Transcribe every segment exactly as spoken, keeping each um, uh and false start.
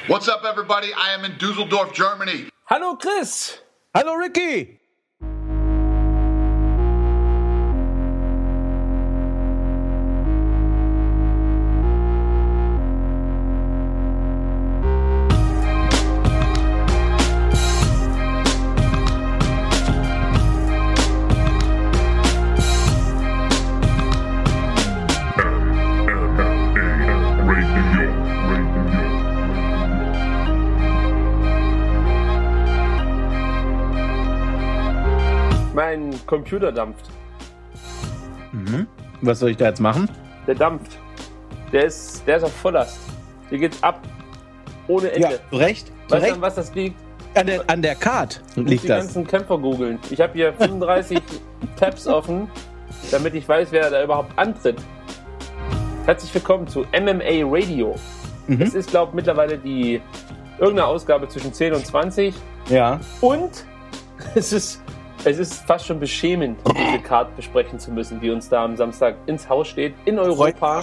What's up, everybody? I am in Düsseldorf, Germany. Hallo Chris. Hallo Ricky. Mein Computer dampft. Mhm. Was soll ich da jetzt machen? Der dampft. Der ist, der ist auf Volllast. Hier geht's ab. Ohne Ende. Ja, zu Recht. Zu Weißt du, Recht. an was das liegt? An der, an der Card Ich muss liegt die das. ganzen Kämpfer googeln. Ich habe hier fünfunddreißig Tabs offen, damit ich weiß, wer da überhaupt antritt. Herzlich willkommen zu M M A Radio. Mhm. Es ist, glaube ich, mittlerweile die irgendeine Ausgabe zwischen zehn und zwanzig. Ja. Und es ist, es ist fast schon beschämend, diese Card besprechen zu müssen, die uns da am Samstag ins Haus steht, in Europa.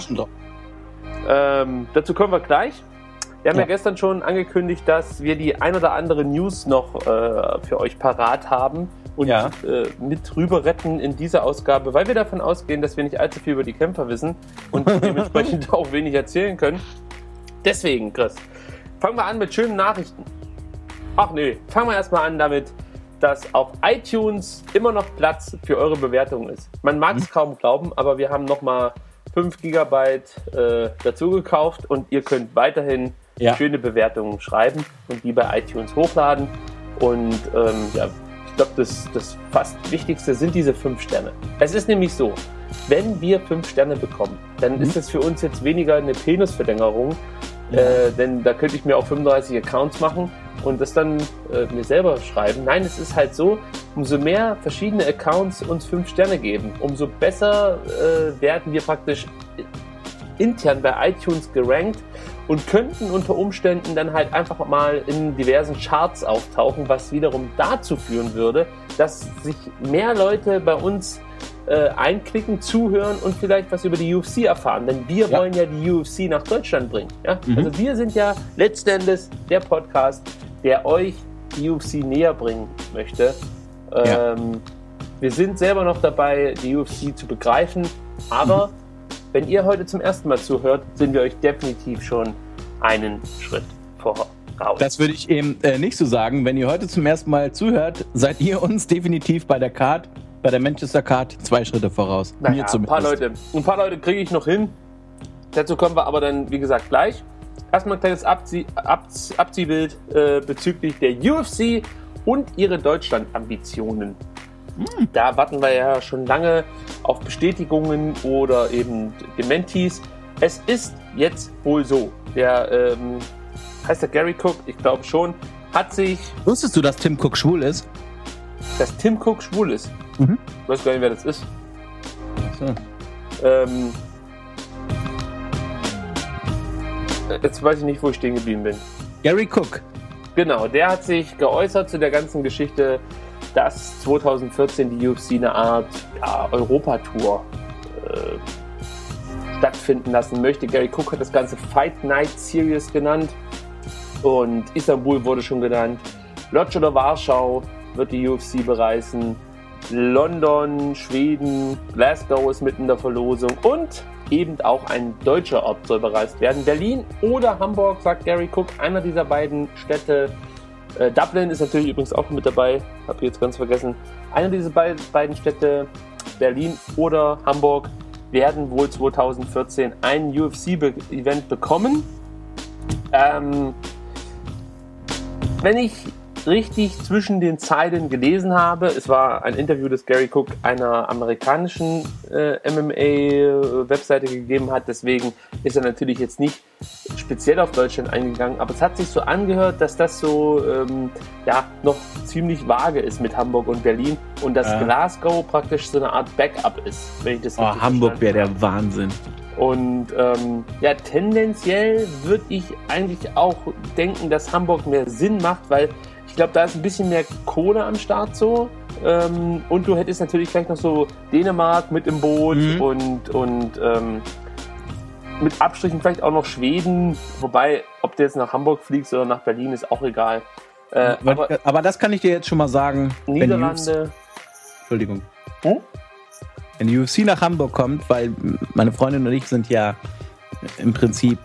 Ähm, dazu kommen wir gleich. Wir haben ja. Ja. ja gestern schon angekündigt, dass wir die ein oder andere News noch äh, für euch parat haben und Ja. äh, mit rüber retten in dieser Ausgabe, weil wir davon ausgehen, dass wir nicht allzu viel über die Kämpfer wissen und dementsprechend auch wenig erzählen können. Deswegen, Chris, fangen wir an mit schönen Nachrichten. Ach nee, fangen wir erstmal an damit, dass auf iTunes immer noch Platz für eure Bewertung ist. Man mag es mhm. kaum glauben, aber wir haben nochmal fünf Gigabyte äh, dazu gekauft und ihr könnt weiterhin Ja. schöne Bewertungen schreiben und die bei iTunes hochladen. Und ähm, ja, ich glaube, das, das fast Wichtigste sind diese fünf Sterne. Es ist nämlich so, wenn wir fünf Sterne bekommen, dann Mhm. ist das für uns jetzt weniger eine Penisverlängerung, Ja. äh, denn da könnte ich mir auch fünfunddreißig Accounts machen und das dann äh, mir selber schreiben. Nein, es ist halt so, umso mehr verschiedene Accounts uns fünf Sterne geben, umso besser äh, werden wir praktisch intern bei iTunes gerankt und könnten unter Umständen dann halt einfach mal in diversen Charts auftauchen, was wiederum dazu führen würde, dass sich mehr Leute bei uns äh, einklicken, zuhören und vielleicht was über die U F C erfahren. Denn wir Ja. wollen ja die U F C nach Deutschland bringen. Ja? Mhm. Also wir sind ja letzten Endes der Podcast, der euch die U F C näher bringen möchte. Ja. Ähm, wir sind selber noch dabei, die U F C zu begreifen, aber mhm. wenn ihr heute zum ersten Mal zuhört, sind wir euch definitiv schon einen Schritt voraus. Das würde ich eben äh, nicht so sagen. Wenn ihr heute zum ersten Mal zuhört, seid ihr uns definitiv bei der Card, bei der Manchester Card, zwei Schritte voraus. Naja, Mir ein zumindest. paar Leute, ein paar Leute kriege ich noch hin. Dazu kommen wir aber dann, wie gesagt, gleich. Erstmal ein kleines Abzie- Abzie- Abziehbild äh, bezüglich der U F C und ihre Deutschland-Ambitionen. Hm. Da warten wir ja schon lange auf Bestätigungen oder eben Dementis. Es ist jetzt wohl so. Der, ähm, heißt der Gary Cook? Ich glaube schon. Hat sich, Wusstest du, dass Tim Cook schwul ist? dass Tim Cook schwul ist. Mhm. Ich weiß gar nicht, wer das ist. So. Ähm, jetzt weiß ich nicht, wo ich stehen geblieben bin. Gary Cook. Genau, der hat sich geäußert zu der ganzen Geschichte, dass zwanzig vierzehn die U F C eine Art ja, Europatour äh, stattfinden lassen möchte. Gary Cook hat das Ganze Fight Night Series genannt und Istanbul wurde schon genannt. Lodz oder Warschau wird die U F C bereisen. London, Schweden, Glasgow ist mitten in der Verlosung und eben auch ein deutscher Ort soll bereist werden. Berlin oder Hamburg, sagt Gary Cook, einer dieser beiden Städte. Äh, Dublin ist natürlich übrigens auch mit dabei, habe ich jetzt ganz vergessen. Einer dieser be- beiden Städte, Berlin oder Hamburg, werden wohl zwanzig vierzehn ein U F C-Event bekommen. Ähm, wenn ich richtig zwischen den Zeilen gelesen habe, es war ein Interview, das Gary Cook einer amerikanischen äh, M M A-Webseite gegeben hat, deswegen ist er natürlich jetzt nicht speziell auf Deutschland eingegangen, aber es hat sich so angehört, dass das so ähm, ja, noch ziemlich vage ist mit Hamburg und Berlin und dass Ja. Glasgow praktisch so eine Art Backup ist, wenn ich das Oh, richtig Hamburg wäre verstanden der habe. Wahnsinn. Und ähm, ja, tendenziell würde ich eigentlich auch denken, dass Hamburg mehr Sinn macht, weil ich glaube, da ist ein bisschen mehr Kohle am Start so. Ähm, und du hättest natürlich vielleicht noch so Dänemark mit im Boot Mhm. und, und ähm, mit Abstrichen vielleicht auch noch Schweden, wobei, ob du jetzt nach Hamburg fliegst oder nach Berlin, ist auch egal. Äh, aber, aber aber das kann ich dir jetzt schon mal sagen. Niederlande. Entschuldigung. Hm? Wenn die U F C nach Hamburg kommt, weil meine Freundin und ich sind ja im Prinzip,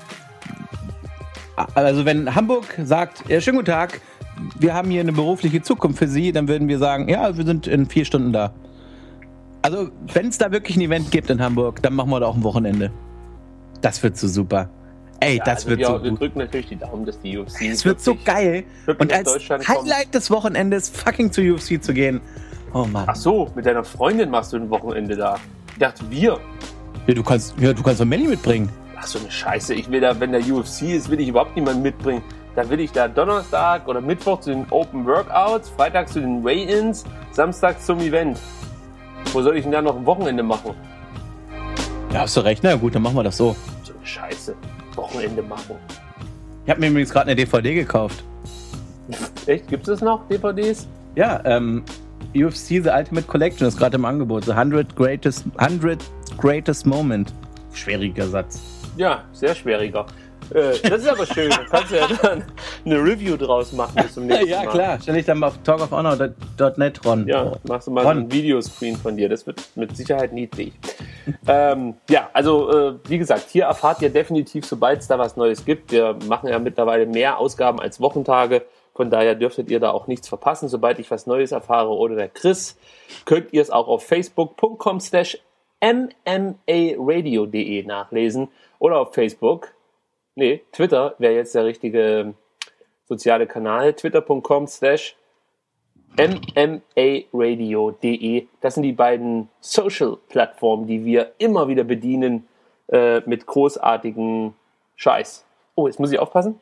also wenn Hamburg sagt, ja, schönen guten Tag, wir haben hier eine berufliche Zukunft für Sie, dann würden wir sagen, ja, wir sind in vier Stunden da. Also wenn es da wirklich ein Event gibt in Hamburg, dann machen wir da auch ein Wochenende. Das wird so super. Ey, Ja, das also wird wir, so wir gut. drücken natürlich die Daumen, dass die U F C Es wird so wirklich- geil. wirklich Und nach als Deutschland kommt. Highlight des Wochenendes fucking zur U F C zu gehen. Oh Mann. Ach so, mit deiner Freundin machst du ein Wochenende da. Ich dachte, wir. Ja, du kannst, ja, du kannst doch Melli mitbringen. Ach so eine Scheiße. Ich will da, wenn der U F C ist, will ich überhaupt niemanden mitbringen. Da will ich da Donnerstag oder Mittwoch zu den Open Workouts, Freitag zu den Weigh-Ins, Samstag zum Event. Wo soll ich denn da noch ein Wochenende machen? Ja, hast du recht. Na gut, dann machen wir das so. So eine Scheiße. Wochenende machen. Ich habe mir übrigens gerade eine D V D gekauft. Echt? Gibt es noch D V Ds? Ja, ähm, U F C The Ultimate Collection ist gerade im Angebot. The hundred Greatest, hundred Greatest Moment. Schwieriger Satz. Ja, sehr schwieriger. Äh, das ist aber schön. Da kannst du ja dann eine Review draus machen bis zum nächsten Ja, Mal. klar. Stell dich dann mal auf talk of honor dot net, Ron. Ja, machst du mal Ron. so ein Videoscreen von dir. Das wird mit Sicherheit niedlich. ähm, ja, also äh, wie gesagt, hier erfahrt ihr definitiv, sobald es da was Neues gibt. Wir machen ja mittlerweile mehr Ausgaben als Wochentage. Von daher dürftet ihr da auch nichts verpassen. Sobald ich was Neues erfahre oder der Chris, könnt ihr es auch auf facebook punkt com slash m m a radio punkt de nachlesen oder auf Facebook. Nee, Twitter wäre jetzt der richtige soziale Kanal. twitter punkt com slash m m a radio punkt de. Das sind die beiden Social-Plattformen, die wir immer wieder bedienen äh, mit großartigen Scheiß. Oh, jetzt muss ich aufpassen.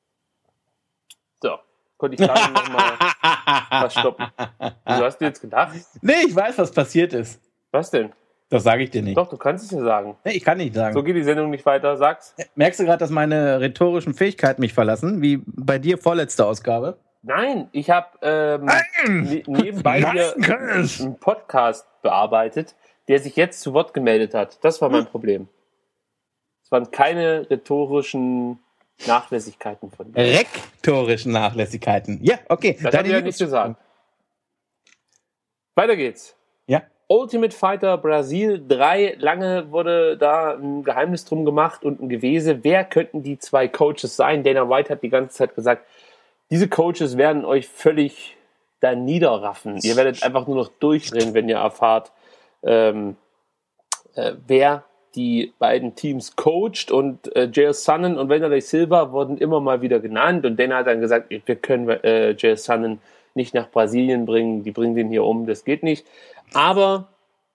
So, konnte ich gerade nochmal was stoppen. Wieso hast du jetzt gedacht? Nee, ich weiß, was passiert ist. Was denn? Das sage ich dir nicht. Doch, du kannst es ja sagen. Nee, ich kann nicht sagen. So geht die Sendung nicht weiter. Sag's. Merkst du gerade, dass meine rhetorischen Fähigkeiten mich verlassen? Wie bei dir vorletzte Ausgabe? Nein, ich habe ähm, ne- nebenbei hier Chris. einen Podcast bearbeitet, der sich jetzt zu Wort gemeldet hat. Das war mein Problem. Es waren keine rhetorischen Nachlässigkeiten von dir. Rektorischen Nachlässigkeiten. Ja, okay. Das Deine habe ich ja News- nicht gesagt. Weiter geht's. Ja. Ultimate Fighter Brasil drei. Lange wurde da ein Geheimnis drum gemacht und ein Gewese. Wer könnten die zwei Coaches sein? Dana White hat die ganze Zeit gesagt, diese Coaches werden euch völlig da niederraffen. Ihr werdet einfach nur noch durchdrehen, wenn ihr erfahrt, ähm, äh, wer die beiden Teams coacht. Und äh, J S Sonnen und Wanderlei Silva wurden immer mal wieder genannt. Und Dana hat dann gesagt, wir können äh, J S Sonnen nicht nach Brasilien bringen. Die bringen den hier um. Das geht nicht. Aber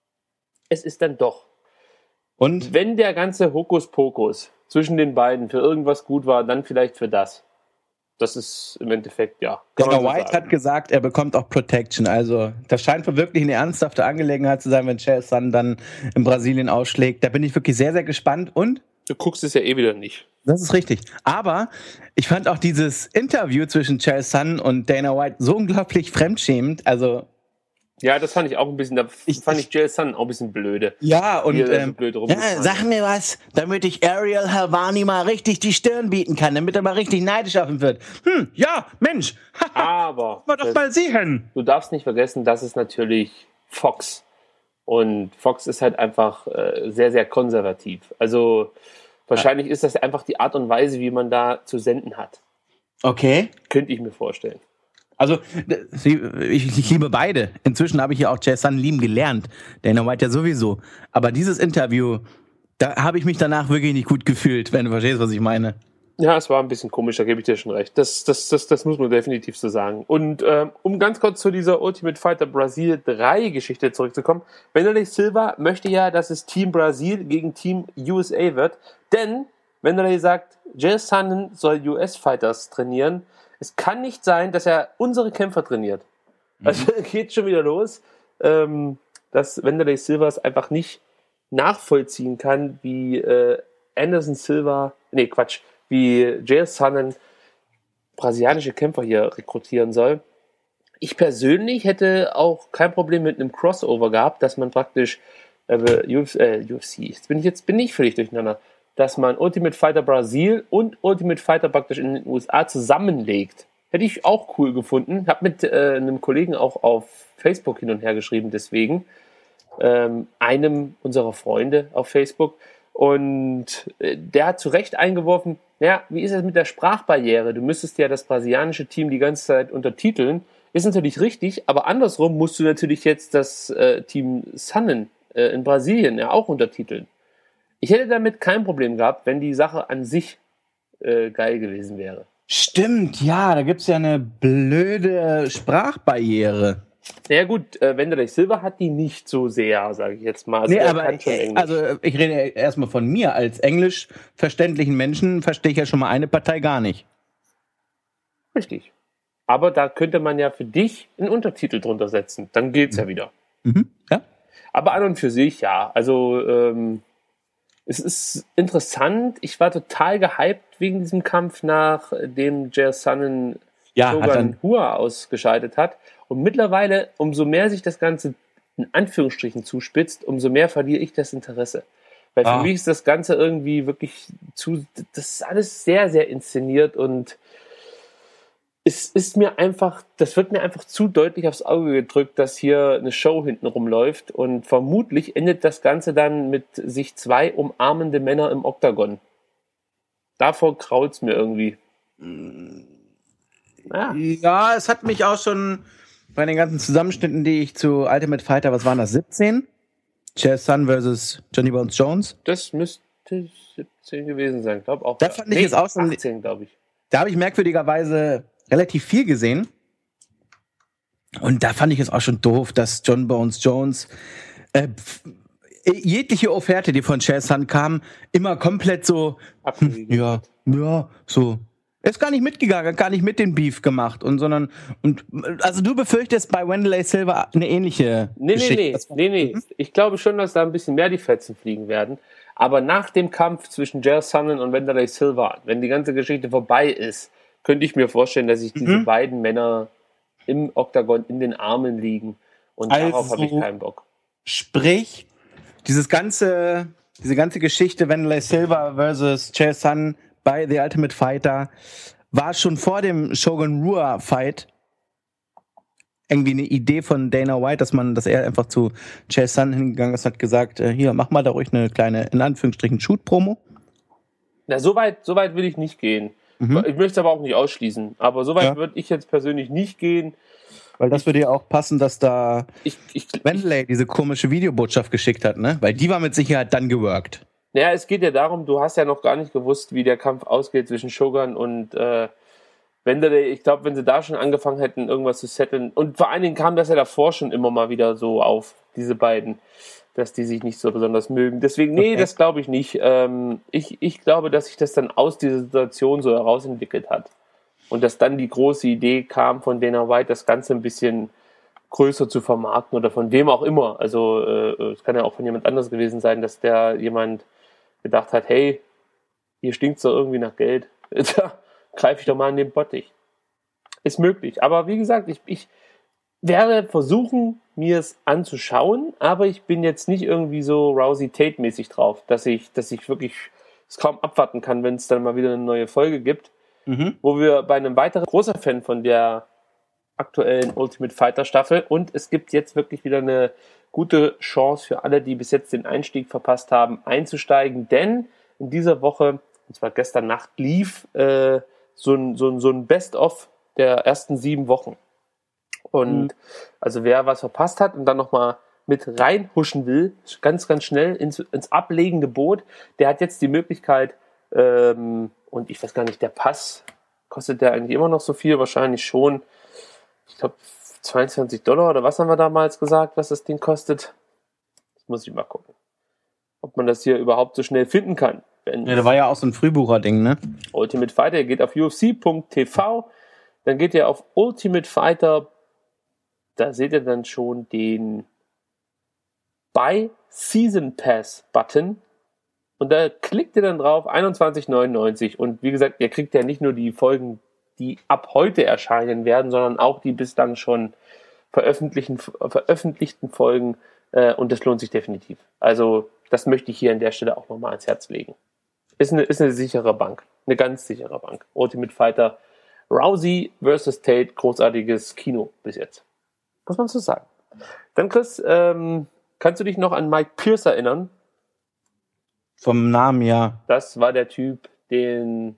es ist dann doch. Und? Wenn der ganze Hokuspokus zwischen den beiden für irgendwas gut war, dann vielleicht für das. Das ist im Endeffekt, ja. kann man Dana so White sagen. hat gesagt, er bekommt auch Protection. Also das scheint wohl wirklich eine ernsthafte Angelegenheit zu sein, wenn Chael Sonnen dann in Brasilien ausschlägt. Da bin ich wirklich sehr, sehr gespannt. Und? Du guckst es ja eh wieder nicht. Das ist richtig. Aber ich fand auch dieses Interview zwischen Chael Sonnen und Dana White so unglaublich fremdschämend. Also Ja, das fand ich auch ein bisschen, da Ich- fand ich J S Sonnen auch ein bisschen blöde. ja, und Wie er da so ähm, blöd ja, rumgefahren sag mir was, damit ich Ariel Helwani mal richtig die Stirn bieten kann, damit er mal richtig neidisch auf ihn wird. Hm, ja, Mensch, Aber mal doch das, mal sehen. du darfst nicht vergessen, das ist natürlich Fox. Und Fox ist halt einfach äh, sehr, sehr konservativ. Also wahrscheinlich ist das einfach die Art und Weise, wie man da zu senden hat. Okay. Könnte ich mir vorstellen. Also, d- sie- ich, ich liebe beide. Inzwischen habe ich ja auch Chael Sonnen lieben gelernt. Dana White ja sowieso. Aber dieses Interview, da habe ich mich danach wirklich nicht gut gefühlt, wenn du verstehst, was ich meine. Ja, es war ein bisschen komisch, da gebe ich dir schon recht. Das, das, das, das muss man definitiv so sagen. Und ähm, um ganz kurz zu dieser Ultimate Fighter Brasil drei Geschichte zurückzukommen. Wanderlei Silva möchte ja, dass es Team Brasil gegen Team U S A wird. Denn Wanderlei sagt, J S Sonnen soll U S-Fighters trainieren. Es kann nicht sein, dass er unsere Kämpfer trainiert. Also geht schon wieder los, ähm, dass Wanderlei Silva es einfach nicht nachvollziehen kann, wie äh, Anderson Silva, nee Quatsch, wie J S Sonnen brasilianische Kämpfer hier rekrutieren soll. Ich persönlich hätte auch kein Problem mit einem Crossover gehabt, dass man praktisch äh, U F C, äh, U F C, jetzt bin ich jetzt bin ich völlig durcheinander. dass man Ultimate Fighter Brasil und Ultimate Fighter praktisch in den U S A zusammenlegt. Hätte ich auch cool gefunden. Hab mit äh, einem Kollegen auch auf Facebook hin und her geschrieben, deswegen. Ähm, einem unserer Freunde auf Facebook. Und äh, der hat zu Recht eingeworfen, naja, wie ist es mit der Sprachbarriere? Du müsstest ja das brasilianische Team die ganze Zeit untertiteln. Ist natürlich richtig, aber andersrum musst du natürlich jetzt das äh, Team Sonnen äh, in Brasilien ja auch untertiteln. Ich hätte damit kein Problem gehabt, wenn die Sache an sich äh, geil gewesen wäre. Stimmt, ja, da gibt's ja eine blöde Sprachbarriere. Ja gut, äh, Wanderlei Silva hat die nicht so sehr, sage ich jetzt mal. Also, nee, er aber kann schon äh, Englisch. also ich rede erstmal von mir. Als englisch verständlichen Menschen verstehe ich ja schon mal eine Partei gar nicht. Richtig. Aber da könnte man ja für dich einen Untertitel drunter setzen. Dann geht's ja wieder. Mhm, ja. Aber an und für sich, ja. Also ähm, es ist interessant. Ich war total gehypt wegen diesem Kampf, nachdem Chael Sonnen Ja, hat Shogun dann- Rua ausgeschaltet hat. Und mittlerweile, umso mehr sich das Ganze in Anführungsstrichen zuspitzt, umso mehr verliere ich das Interesse. Weil für Ah. mich ist das Ganze irgendwie wirklich zu, das ist alles sehr, sehr inszeniert und es ist mir einfach, das wird mir einfach zu deutlich aufs Auge gedrückt, dass hier eine Show hinten rumläuft und vermutlich endet das Ganze dann mit sich zwei umarmende Männer im Oktagon. Davor krault's mir irgendwie. Ja. Ja, es hat mich auch schon bei den ganzen Zusammenschnitten, die ich zu Ultimate Fighter, was waren das, siebzehn? Chael Sonnen versus Johnny Bones Jones. Das müsste siebzehn gewesen sein, glaube auch. Da fand ich es auch schon- achtzehn, glaube ich. Da habe ich merkwürdigerweise relativ viel gesehen. Und da fand ich es auch schon doof, dass John Bones Jones äh, f- jegliche Offerte, die von Chael Sonnen kam, immer komplett so, Abgewiegelt. ja, ja, so. Er ist gar nicht mitgegangen, hat gar nicht mit den Beef gemacht und sondern und also du befürchtest bei Wanderlei Silva eine ähnliche Nee, nee, Geschichte. nee, Das- nee, nee. Ich glaube schon, dass da ein bisschen mehr die Fetzen fliegen werden. Aber nach dem Kampf zwischen Chael Sonnen und Wanderlei Silva, wenn die ganze Geschichte vorbei ist, könnte ich mir vorstellen, dass sich diese Mhm. beiden Männer im Oktagon in den Armen liegen. Und darauf Also- habe ich keinen Bock. Sprich, dieses ganze, diese ganze Geschichte Wanderlei Silva versus Chael Sonnen bei The Ultimate Fighter war schon vor dem Shogun Rua Fight irgendwie eine Idee von Dana White, dass man, dass er einfach zu Chael Sonnen hingegangen ist und hat gesagt, äh, hier, mach mal da ruhig eine kleine, in Anführungsstrichen, Shoot-Promo. Na, so weit, so weit will ich nicht gehen. Mhm. Ich möchte es aber auch nicht ausschließen. Aber so weit Ja. würde ich jetzt persönlich nicht gehen. Weil das würde ja auch passen, dass da Ich, ich, Wanderlei diese komische Videobotschaft geschickt hat, ne? Weil die war mit Sicherheit dann geworkt. Naja, es geht ja darum, du hast ja noch gar nicht gewusst, wie der Kampf ausgeht zwischen Shogun und äh, Wanderlei. Ich glaube, wenn sie da schon angefangen hätten, irgendwas zu setteln, und vor allen Dingen kam das ja davor schon immer mal wieder so auf, diese beiden, dass die sich nicht so besonders mögen. Deswegen, nee, Okay. das glaube ich nicht. Ähm, ich, ich glaube, dass sich das dann aus dieser Situation so herausentwickelt hat. Und dass dann die große Idee kam von Dana White, das Ganze ein bisschen größer zu vermarkten oder von wem auch immer. Also äh, es kann ja auch von jemand anders gewesen sein, dass der jemand gedacht hat, hey, hier stinkt's doch irgendwie nach Geld. Da greife ich doch mal in den Bottich. Ist möglich. Aber wie gesagt, ich, ich werde versuchen, mir es anzuschauen, aber ich bin jetzt nicht irgendwie so Rousey Tate-mäßig drauf, dass ich, dass ich wirklich es kaum abwarten kann, wenn es dann mal wieder eine neue Folge gibt, Mhm. wo wir bei einem weiteren großer Fan von der aktuellen Ultimate Fighter Staffel, und es gibt jetzt wirklich wieder eine gute Chance für alle, die bis jetzt den Einstieg verpasst haben, einzusteigen, denn in dieser Woche, und zwar gestern Nacht, lief äh, so ein, so ein, so ein Best-of der ersten sieben Wochen. Und Mhm. also wer was verpasst hat und dann nochmal mit reinhuschen will, ganz, ganz schnell ins, ins ablegende Boot, der hat jetzt die Möglichkeit, ähm, und ich weiß gar nicht, der Pass, kostet der eigentlich immer noch so viel? Wahrscheinlich schon. Ich glaube, zweiundzwanzig Dollar oder was haben wir damals gesagt, was das Ding kostet? Das muss ich mal gucken. Ob man das hier überhaupt so schnell finden kann. Wenn Ja, da war ja auch so ein Frühbucher-Ding, ne? Ultimate Fighter, ihr geht auf U F C Punkt T V, dann geht ihr auf Ultimate Fighter, da seht ihr dann schon den Buy Season Pass Button und da klickt ihr dann drauf, einundzwanzig neunundneunzig, und wie gesagt, ihr kriegt ja nicht nur die Folgen, die ab heute erscheinen werden, sondern auch die bislang schon veröffentlichten, veröffentlichten Folgen, äh, und das lohnt sich definitiv. Also das möchte ich hier an der Stelle auch nochmal ans Herz legen. Ist eine, ist eine sichere Bank. Eine ganz sichere Bank. Ultimate Fighter. Rousey versus Tate. Großartiges Kino bis jetzt. Muss man so sagen. Dann, Chris, ähm, kannst du dich noch an Mike Pierce erinnern? Vom Namen, ja. Das war der Typ, den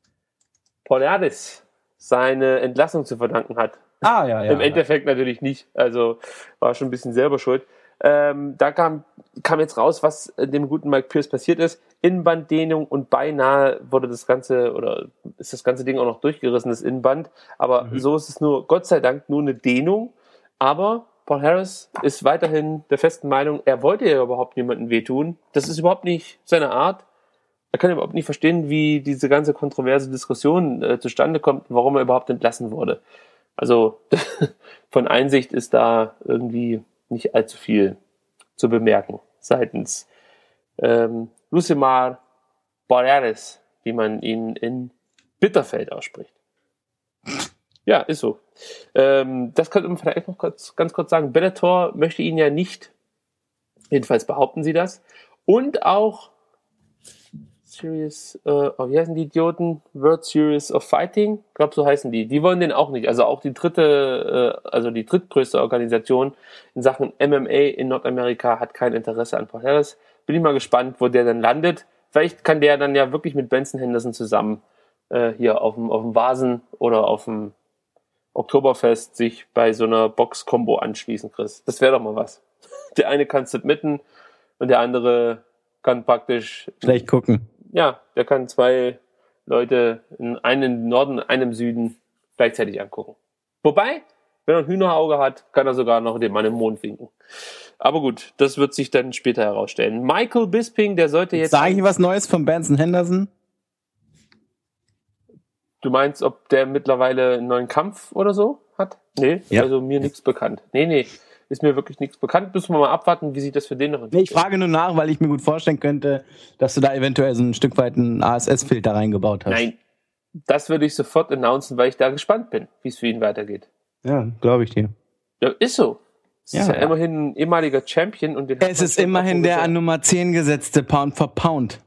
Poliadis seine Entlassung zu verdanken hat. Ah, ja, ja. Im Endeffekt natürlich nicht. Also war schon ein bisschen selber schuld. Ähm, da kam, kam jetzt raus, was dem guten Mike Pierce passiert ist. Innenbanddehnung und beinahe wurde das Ganze, oder ist das ganze Ding auch noch durchgerissen, das Innenband. Aber mhm. so ist es nur, Gott sei Dank, nur eine Dehnung. Aber Paul Harris ist weiterhin der festen Meinung, er wollte ja überhaupt niemandem wehtun. Das ist überhaupt nicht seine Art. Er kann überhaupt nicht verstehen, wie diese ganze kontroverse Diskussion äh, zustande kommt und warum er überhaupt entlassen wurde. Also von Einsicht ist da irgendwie nicht allzu viel zu bemerken seitens ähm, Lucimar Borealis, wie man ihn in Bitterfeld ausspricht. Ja, ist so. Ähm, das könnte man vielleicht noch kurz, ganz kurz sagen. Bellator möchte ihn ja nicht, jedenfalls behaupten sie das. Und auch Series, äh, oh, wie heißen die Idioten? World Series of Fighting? Ich glaube, so heißen die. Die wollen den auch nicht. Also auch die dritte, äh, also die drittgrößte Organisation in Sachen M M A in Nordamerika hat kein Interesse an Paul Harris. Bin ich mal gespannt, wo der dann landet. Vielleicht kann der dann ja wirklich mit Benson Henderson zusammen äh, hier auf dem, auf dem Vasen oder auf dem Oktoberfest sich bei so einer Box-Kombo anschließen, Chris. Das wäre doch mal was. Der eine kann submitten und der andere kann praktisch schlecht gucken. Ja, der kann zwei Leute, in einen im Norden, einen im Süden gleichzeitig angucken. Wobei, wenn er ein Hühnerauge hat, kann er sogar noch dem Mann im Mond winken. Aber gut, das wird sich dann später herausstellen. Michael Bisping, der sollte jetzt... Sag ich was Neues von Benson Henderson? Du meinst, ob der mittlerweile einen neuen Kampf oder so hat? Nee, ja. Also mir nichts bekannt. Nee, nee, ist mir wirklich nichts bekannt. Müssen wir mal abwarten, wie sich das für den noch entwickelt. Nee, ich frage nur nach, weil ich mir gut vorstellen könnte, dass du da eventuell so ein Stück weit einen A S S-Filter reingebaut hast. Nein, das würde ich sofort announcen, weil ich da gespannt bin, wie es für ihn weitergeht. Ja, glaube ich dir. Ja, ist so. Es ja, ist ja, ja immerhin ein ehemaliger Champion. Und den es ist immerhin der an Nummer zehn gesetzte Pound for Pound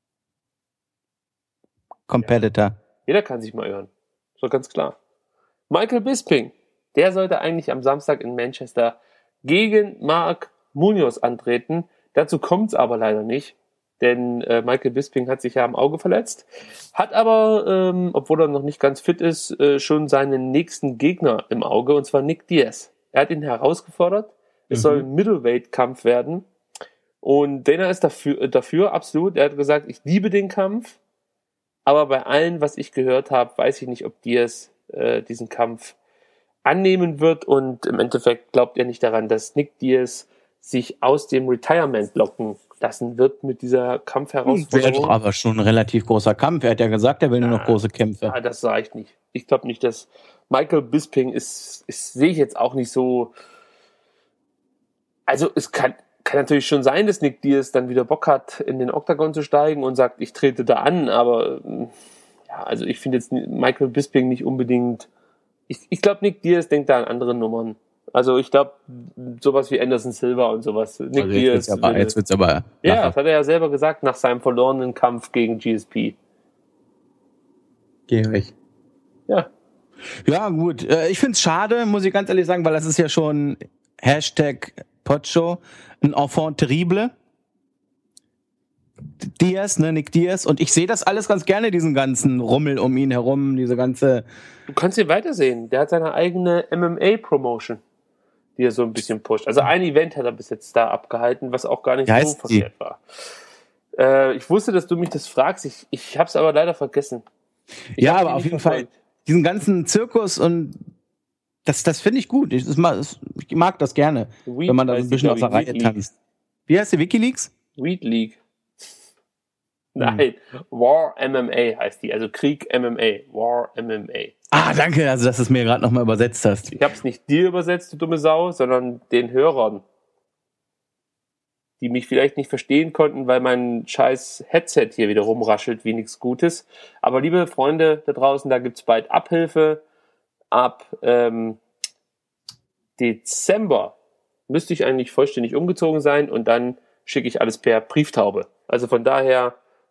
Competitor. Ja. Jeder kann sich mal irren. So ganz klar. Michael Bisping, der sollte eigentlich am Samstag in Manchester gegen Mark Munoz antreten. Dazu kommt es aber leider nicht, denn äh, Michael Bisping hat sich ja am Auge verletzt, hat aber, ähm, obwohl er noch nicht ganz fit ist, äh, schon seinen nächsten Gegner im Auge, und zwar Nick Diaz. Er hat ihn herausgefordert. Es mhm. soll ein Middleweight-Kampf werden. Und Dana ist dafür, dafür absolut. Er hat gesagt, ich liebe den Kampf. Aber bei allem, was ich gehört habe, weiß ich nicht, ob Diaz äh, diesen Kampf annehmen wird. Und im Endeffekt glaubt er nicht daran, dass Nick Diaz sich aus dem Retirement locken lassen wird mit dieser Kampfherausforderung. Wäre doch aber schon ein relativ großer Kampf. Er hat ja gesagt, er will nur noch große Kämpfe. Ja, das reicht nicht. Ich glaube nicht, dass Michael Bisping ist, ist sehe ich jetzt auch nicht so. Also es kann Kann natürlich schon sein, dass Nick Diaz dann wieder Bock hat, in den Oktagon zu steigen und sagt, ich trete da an, aber ja, also ich finde jetzt Michael Bisping nicht unbedingt. Ich, ich glaube, Nick Diaz denkt da an andere Nummern. Also ich glaube, sowas wie Anderson Silva und sowas. Nick also Diaz. Jetzt wird's aber, jetzt wird's aber ja, das hat er ja selber gesagt nach seinem verlorenen Kampf gegen G S P. Geh weg. Ja. Ja, gut. Ich finde es schade, muss ich ganz ehrlich sagen, weil das ist ja schon Hashtag Pocho, ein Enfant terrible. Diaz, ne, Nick Diaz. Und ich sehe das alles ganz gerne, diesen ganzen Rummel um ihn herum, diese ganze... Du kannst ihn weitersehen. Der hat seine eigene M M A-Promotion, die er so ein bisschen pusht. Also ein Event hat er bis jetzt da abgehalten, was auch gar nicht Wie so heißt verkehrt die? war. Äh, ich wusste, dass du mich das fragst. Ich, ich habe es aber leider vergessen. Ich ja, aber auf jeden verfolgt. Fall diesen ganzen Zirkus und das, das finde ich gut. Ich, das mag, ich mag das gerne, Weed, wenn man da so ein bisschen aus der Reihe tanzt. Wie heißt die, WikiLeaks? Weed League. Nein, hm. War M M A heißt die, also Krieg M M A. War M M A. Ah, danke, also dass du es mir gerade nochmal übersetzt hast. Ich habe es nicht dir übersetzt, du dumme Sau, sondern den Hörern, die mich vielleicht nicht verstehen konnten, weil mein scheiß Headset hier wieder rumraschelt wie nichts Gutes. Aber liebe Freunde da draußen, da gibt's bald Abhilfe. Ab ähm, Dezember müsste ich eigentlich vollständig umgezogen sein und dann schicke ich alles per Brieftaube. Also von daher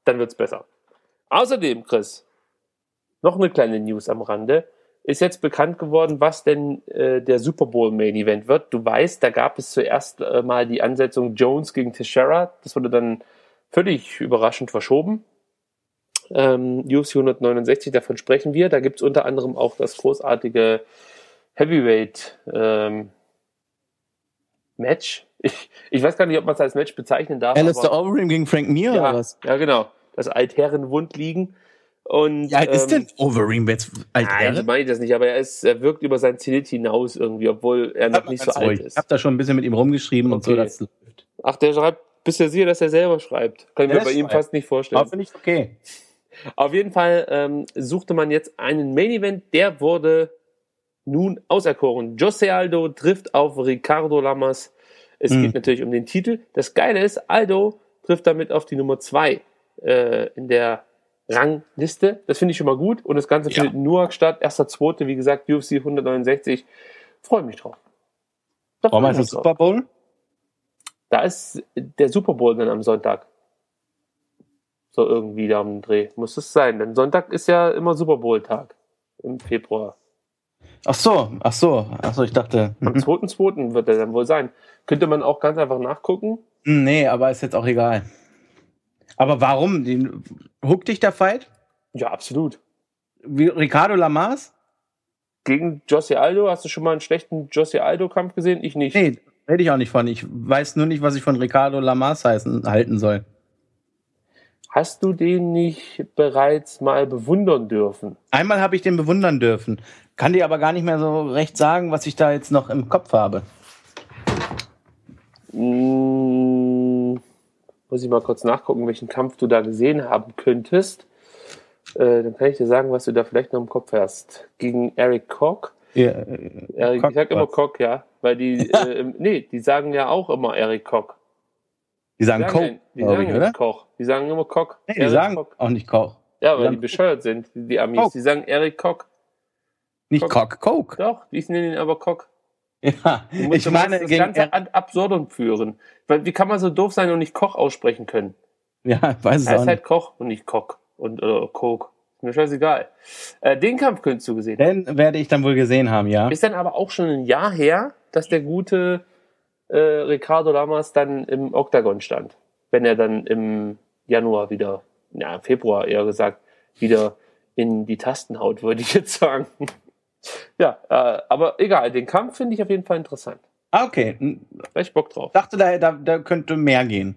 dann wird's besser. Außerdem, Chris, noch eine kleine News am Rande. Ist jetzt bekannt geworden, was denn äh, der Super Bowl Main Event wird. Du weißt, da gab es zuerst äh, mal die Ansetzung Jones gegen Teixeira. Das wurde dann völlig überraschend verschoben. Ähm, U F C hundertneunundsechzig, davon sprechen wir. Da gibt es unter anderem auch das großartige Heavyweight ähm, Match. Ich, ich weiß gar nicht, ob man es als Match bezeichnen darf. Alistair Overeem gegen Frank Mir ja, oder was? Ja, genau. Das Altherrenwundliegen. Und, Wie alt ähm, ist denn Overeem jetzt? Nein, so Altherren? meine ich das nicht, aber er, ist, er wirkt über sein Zenit hinaus irgendwie, obwohl er noch nicht so alt ist. Ich habe da schon ein bisschen mit ihm rumgeschrieben Okay. und so. Das läuft. Ach, der schreibt, bist du sicher, dass er selber schreibt? Kann ich Der mir bei ihm schreibt. fast nicht vorstellen. Aber finde ich okay. Auf jeden Fall ähm, suchte man jetzt einen Main Event, der wurde nun auserkoren. Jose Aldo trifft auf Ricardo Lamas. Es Mhm. geht natürlich um den Titel. Das Geile ist, Aldo trifft damit auf die Nummer zwei äh, in der Rangliste. Das finde ich schon mal gut. Und das Ganze Ja. findet in Newark statt. Erster Zweite, wie gesagt, U F C hundertneunundsechzig. Freue mich drauf. Da freu Warum ich heißt mich das drauf. Super Bowl? Da ist der Super Bowl dann am Sonntag. So irgendwie da um den Dreh. Muss es sein. Denn Sonntag ist ja immer Super Bowl-Tag. Im Februar. Ach so, ach so, ach so, ich dachte. Am zweiten zweiten wird er dann wohl sein. Könnte man auch ganz einfach nachgucken. Nee, aber ist jetzt auch egal. Aber warum? Den, huckt dich der Fight? Ja, absolut. Wie Ricardo Lamas? Gegen Jose Aldo, hast du schon mal einen schlechten Jose Aldo-Kampf gesehen? Ich nicht. Nee, rede ich auch nicht von. Ich weiß nur nicht, was ich von Ricardo Lamas heißen, halten soll. Hast du den nicht bereits mal bewundern dürfen? Einmal habe ich den bewundern dürfen. Kann dir aber gar nicht mehr so recht sagen, was ich da jetzt noch im Kopf habe. Hm, muss ich mal kurz nachgucken, welchen Kampf du da gesehen haben könntest. Äh, dann kann ich dir sagen, was du da vielleicht noch im Kopf hast. Gegen Eric Koch. Ja, äh, Eric, Koch ich sag immer was? Koch, ja. Weil die, äh, im- nee, die sagen ja auch immer Eric Koch. Die sagen Die Koch, sagen, die glaube sagen ich, oder? nicht Koch. Die sagen immer Koch. Nee, die Eric sagen Koch. auch nicht Koch. Ja, die weil die sagen bescheuert sind, die, die Amis. Koch. Die sagen Eric Koch. Nicht Cock, Coke. Doch, die nennen ihn aber Koch. Ja, Du musst, ich du meine, musst das gegen Ganze ad absurdum führen. Weil, wie kann man so doof sein und nicht Koch aussprechen können? ja, ich weiß es Er auch ist nicht. halt Koch und nicht Koch. Und, oder Coke. Ist mir scheißegal. Äh, den Kampf könntest du gesehen haben. Den werde ich dann wohl gesehen haben, ja. Ist dann aber auch schon ein Jahr her, dass der gute äh, Ricardo Lamas dann im Oktagon stand. Wenn er dann im Januar wieder, ja, im Februar eher gesagt, wieder in die Tasten haut, würde ich jetzt sagen. Ja, äh, aber egal, den Kampf finde ich auf jeden Fall interessant. Ah, okay. Hm, Da hab ich Bock drauf. dachte, da, da, da könnte mehr gehen.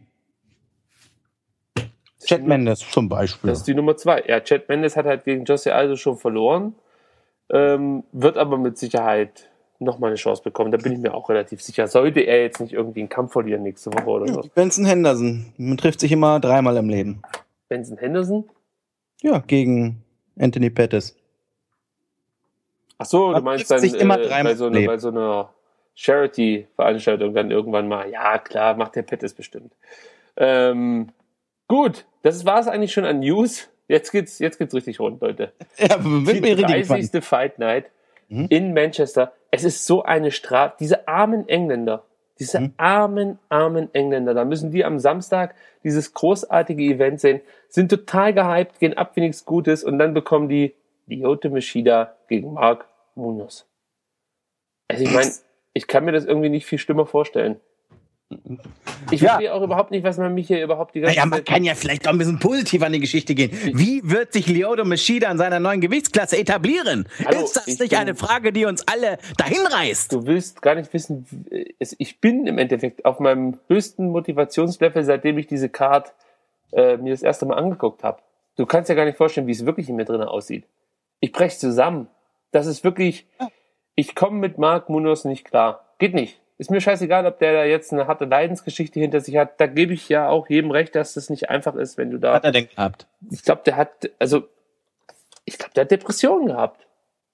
Chad Mendes zum Beispiel. Das ist die Nummer zwei. Ja, Chad Mendes hat halt gegen Jose Aldo schon verloren, ähm, wird aber mit Sicherheit nochmal eine Chance bekommen. Da bin ich mir auch relativ sicher. Sollte er jetzt nicht irgendwie einen Kampf verlieren nächste Woche oder so. Benson Henderson. Man trifft sich immer dreimal im Leben. Benson Henderson? Ja, gegen Anthony Pettis. Ach so, du Man meinst trifft dann sich immer äh, dreimal bei, so im einer, Leben. bei so einer Charity-Veranstaltung dann irgendwann mal. Ja, klar, macht der Pettis bestimmt. Ähm, gut, das war es eigentlich schon an News. Jetzt geht's, jetzt geht's richtig rund, Leute. Ja, wird Die mir richtig gefallen. dreißigste Fight Night Mhm. in Manchester. Es ist so eine Strafe. Diese armen Engländer, diese Mhm. armen, armen Engländer, da müssen die am Samstag dieses großartige Event sehen, sind total gehypt, gehen ab wie nichts Gutes und dann bekommen die Lyoto Machida gegen Mark Munoz. Also ich meine, ich kann mir das irgendwie nicht viel schlimmer vorstellen. Ich Ja. verstehe auch überhaupt nicht, was man mich hier überhaupt die ganze Naja, man Zeit... kann ja vielleicht auch ein bisschen positiv an die Geschichte gehen. Wie wird sich Lyoto Machida in seiner neuen Gewichtsklasse etablieren? Hallo, ist das ich nicht bin- eine Frage, die uns alle dahin reißt? Du willst gar nicht wissen, wie- es- ich bin im Endeffekt auf meinem höchsten Motivationslevel, seitdem ich diese Card äh, mir das erste Mal angeguckt habe. Du kannst ja gar nicht vorstellen, wie es wirklich in mir drin aussieht. Ich brech zusammen. Das ist wirklich, ich komme mit Mark Munoz nicht klar. Geht nicht. Ist mir scheißegal, ob der da jetzt eine harte Leidensgeschichte hinter sich hat. Da gebe ich ja auch jedem recht, dass das nicht einfach ist, wenn du da... Hat er denn gehabt? Ich glaube, der hat, also, ich glaube, der hat Depressionen gehabt.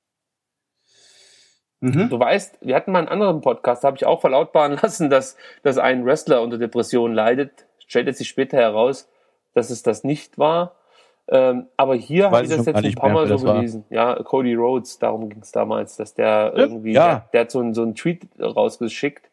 Mhm. Du weißt, wir hatten mal einen anderen Podcast, da habe ich auch verlautbaren lassen, dass, dass ein Wrestler unter Depressionen leidet. Stellte sich später heraus, dass es das nicht war. Ähm, aber hier habe Weiß ich ich das schon jetzt gar ein nicht paar mehr, Mal wer so das war. gelesen. Ja, Cody Rhodes, darum ging es damals, dass der irgendwie, Ja. der, der hat so einen, so einen Tweet rausgeschickt,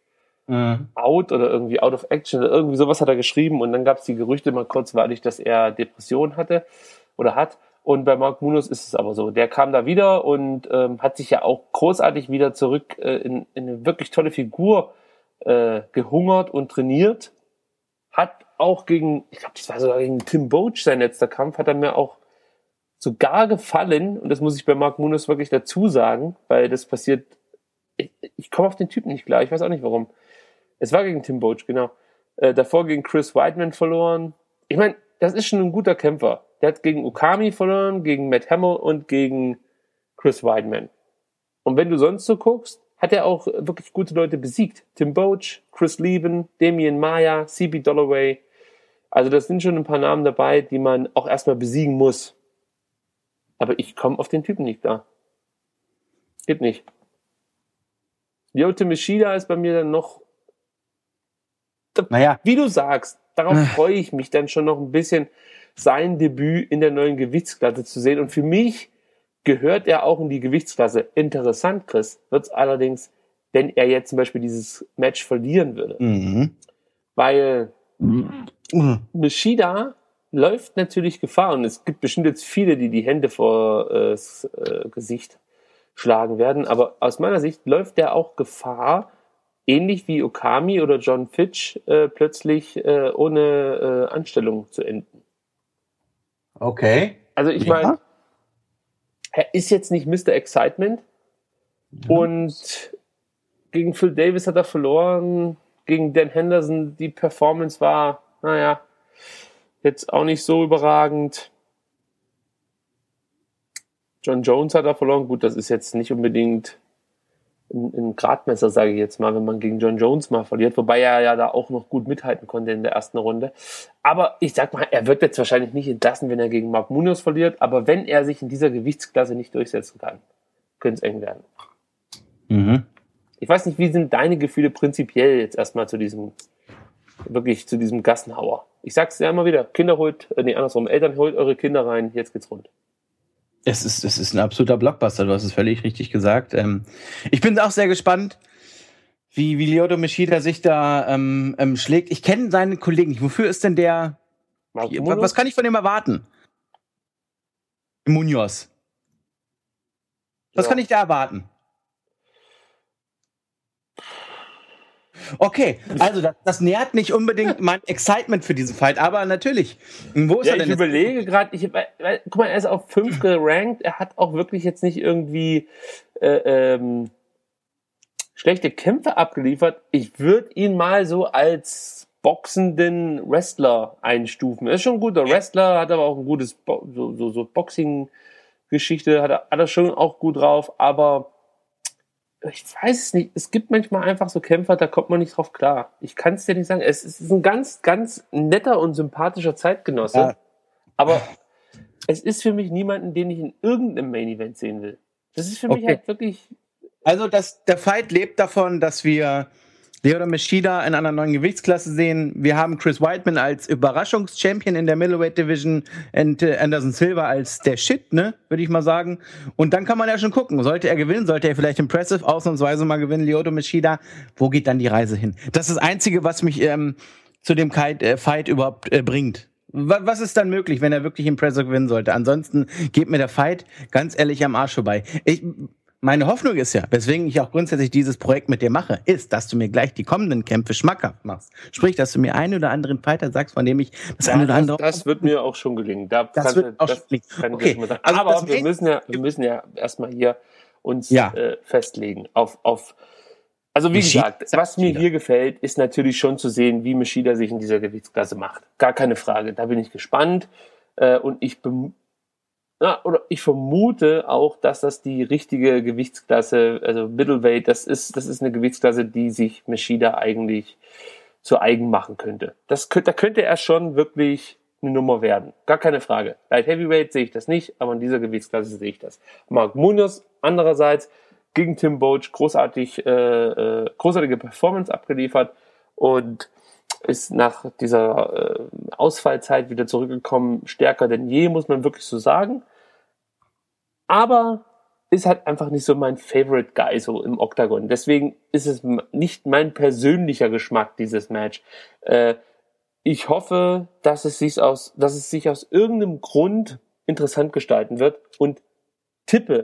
Mhm. out oder irgendwie out of action oder irgendwie sowas hat er geschrieben und dann gab es die Gerüchte mal kurzweilig, dass er Depressionen hatte oder hat. Und bei Mark Munoz ist es aber so. Der kam da wieder und ähm, hat sich ja auch großartig wieder zurück äh, in, in eine wirklich tolle Figur äh, gehungert und trainiert. Hat auch gegen, ich glaube, das war sogar gegen Tim Boetsch sein letzter Kampf, hat er mir auch sogar gefallen. Und das muss ich bei Mark Munoz wirklich dazu sagen, weil das passiert, ich, ich komme auf den Typen nicht klar, ich weiß auch nicht warum. Es war gegen Tim Boetsch, genau. Äh, davor gegen Chris Weidman verloren. Ich meine, das ist schon ein guter Kämpfer. Der hat gegen Okami verloren, gegen Matt Hamill und gegen Chris Weidman. Und wenn du sonst so guckst, hat er auch wirklich gute Leute besiegt. Tim Boetsch, Chris Lieben, Damian Maia, C B Dollaway. Also das sind schon ein paar Namen dabei, die man auch erstmal besiegen muss. Aber ich komme auf den Typen nicht da. Geht nicht. Lyoto Machida ist bei mir dann noch, Naja. wie du sagst, darauf freue ich mich dann schon noch ein bisschen, sein Debüt in der neuen Gewichtsklasse zu sehen. Und für mich gehört er auch in die Gewichtsklasse. Interessant, Chris, wird es allerdings, wenn er jetzt zum Beispiel dieses Match verlieren würde. Mhm. Weil Mhm. Machida läuft natürlich Gefahr und es gibt bestimmt jetzt viele, die die Hände vor äh, das äh, Gesicht schlagen werden, aber aus meiner Sicht läuft der auch Gefahr, ähnlich wie Okami oder John Fitch, äh, plötzlich äh, ohne äh, Anstellung zu enden. Okay. Also ich Ja. meine, er ist jetzt nicht Mister Excitement Ja. und gegen Phil Davis hat er verloren, gegen Dan Henderson, die Performance war, naja, jetzt auch nicht so überragend. John Jones hat er verloren. Gut, das ist jetzt nicht unbedingt ein, ein Gradmesser, sage ich jetzt mal, wenn man gegen John Jones mal verliert. Wobei er ja da auch noch gut mithalten konnte in der ersten Runde. Aber ich sag mal, er wird jetzt wahrscheinlich nicht entlassen, wenn er gegen Mark Munoz verliert. Aber wenn er sich in dieser Gewichtsklasse nicht durchsetzen kann, könnte es eng werden. Mhm. Ich weiß nicht, wie sind deine Gefühle prinzipiell jetzt erstmal zu diesem, wirklich zu diesem Gassenhauer? Ich sag's ja immer wieder, Kinder holt, äh, nee, andersrum, Eltern holt eure Kinder rein, jetzt geht's rund. Es ist, es ist ein absoluter Blockbuster, du hast es völlig richtig gesagt. Ähm, ich bin auch sehr gespannt, wie, wie Lyoto Machida sich da ähm, ähm, schlägt. Ich kenne seine Kollegen nicht. Wofür ist denn der? Mark Was, Munoz? was kann ich von dem erwarten? Munoz. Was Ja. kann ich da erwarten? Okay, also das, das nährt nicht unbedingt mein Excitement für diesen Fight, aber natürlich. Wo ist Ja, er denn ich jetzt? überlege gerade, ich, weil, weil, guck mal, er ist auf fünf gerankt, er hat auch wirklich jetzt nicht irgendwie äh, ähm, schlechte Kämpfe abgeliefert. Ich würde ihn mal so als boxenden Wrestler einstufen. Er ist schon ein guter Wrestler, hat aber auch ein gutes Bo- so, so, so Boxing-Geschichte, hat er, hat er schon auch gut drauf, aber ich weiß es nicht. Es gibt manchmal einfach so Kämpfer, da kommt man nicht drauf klar. Ich kann es dir nicht sagen. Es ist ein ganz, ganz netter und sympathischer Zeitgenosse. Ja. Aber es ist für mich niemanden, den ich in irgendeinem Main-Event sehen will. Das ist für mich Okay. halt wirklich... Also das, der Fight lebt davon, dass wir Lyoto Machida in einer neuen Gewichtsklasse sehen. Wir haben Chris Weidman als Überraschungschampion in der Middleweight Division und äh, Anderson Silva als der Shit, ne, würde ich mal sagen. Und dann kann man ja schon gucken, sollte er gewinnen, sollte er vielleicht impressive ausnahmsweise mal gewinnen, Lyoto Machida, wo geht dann die Reise hin? Das ist das Einzige, was mich ähm, zu dem Fight, äh, Fight überhaupt äh, bringt. Wa- Was ist dann möglich, wenn er wirklich impressive gewinnen sollte? Ansonsten geht mir der Fight ganz ehrlich am Arsch vorbei. Ich... Meine Hoffnung ist ja, weswegen ich auch grundsätzlich dieses Projekt mit dir mache, ist, dass du mir gleich die kommenden Kämpfe schmackhaft machst. Sprich, dass du mir einen oder anderen Fighter sagst, von dem ich das Ja, eine oder das, andere... das wird mir auch schon gelingen. Da Das kannst wird du- auch das schon gelingen. kann ich Okay, schon mal sagen. also Aber das wir Main- müssen ja, wir müssen ja erstmal hier uns Ja. äh, festlegen auf, auf also wie Machida- gesagt, was mir Machida. hier gefällt, ist natürlich schon zu sehen, wie Machida sich in dieser Gewichtsklasse macht. Gar keine Frage. Da bin ich gespannt. Äh, und ich bem- ja, oder ich vermute auch, dass das die richtige Gewichtsklasse, also Middleweight, das ist, das ist eine Gewichtsklasse, die sich Machida eigentlich zu eigen machen könnte. Das könnte, da könnte er schon wirklich eine Nummer werden. Gar keine Frage. Light Heavyweight sehe ich das nicht, aber in dieser Gewichtsklasse sehe ich das. Mark Munoz andererseits gegen Tim Boetsch großartig, äh, äh, großartige Performance abgeliefert und ist nach dieser äh, Ausfallzeit wieder zurückgekommen, stärker denn je, muss man wirklich so sagen. Aber ist halt einfach nicht so mein Favorite Guy so im Oktagon. Deswegen ist es nicht mein persönlicher Geschmack, dieses Match. Äh, ich hoffe, dass es sich aus, dass es sich aus irgendeinem Grund interessant gestalten wird und tippe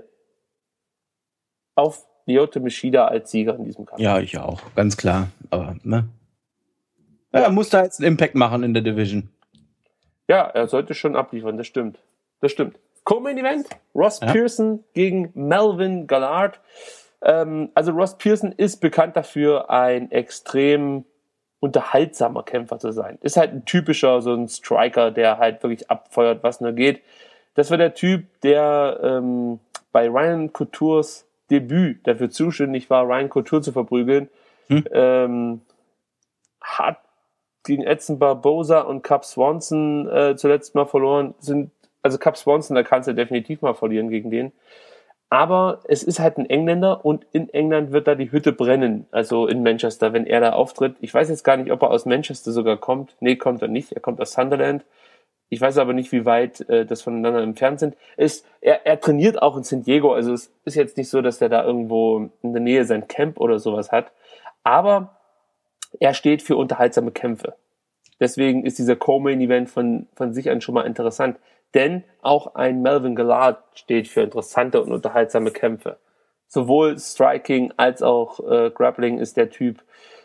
auf Lyoto Machida als Sieger in diesem Kampf. Ja, ich auch, ganz klar. Aber, ne? Ja, er muss da jetzt einen Impact machen in der Division. Ja, er sollte schon abliefern, das stimmt. Das stimmt. Co-Main Event, Ross ja. Pearson gegen Melvin Gallard. Ähm, also Ross Pearson ist bekannt dafür, ein extrem unterhaltsamer Kämpfer zu sein. Ist halt ein typischer, so ein Striker, der halt wirklich abfeuert, was nur geht. Das war der Typ, der ähm, bei Ryan Coutures Debüt dafür zuständig war, Ryan Couture zu verprügeln. Hm. Ähm, hat gegen Edson Barboza und Cub Swanson äh, zuletzt mal verloren. Sind Also Cub Swanson, da kannst du definitiv mal verlieren gegen den. Aber es ist halt ein Engländer und in England wird da die Hütte brennen. Also in Manchester, wenn er da auftritt. Ich weiß jetzt gar nicht, ob er aus Manchester sogar kommt. Nee, kommt er nicht. Er kommt aus Sunderland. Ich weiß aber nicht, wie weit äh, das voneinander entfernt sind. Ist, er, er trainiert auch in San Diego. Also es ist jetzt nicht so, dass der da irgendwo in der Nähe sein Camp oder sowas hat. Aber er steht für unterhaltsame Kämpfe. Deswegen ist dieser Co-Main-Event von, von sich an schon mal interessant. Denn auch ein Melvin Gallard steht für interessante und unterhaltsame Kämpfe. Sowohl Striking als auch äh, Grappling ist der Typ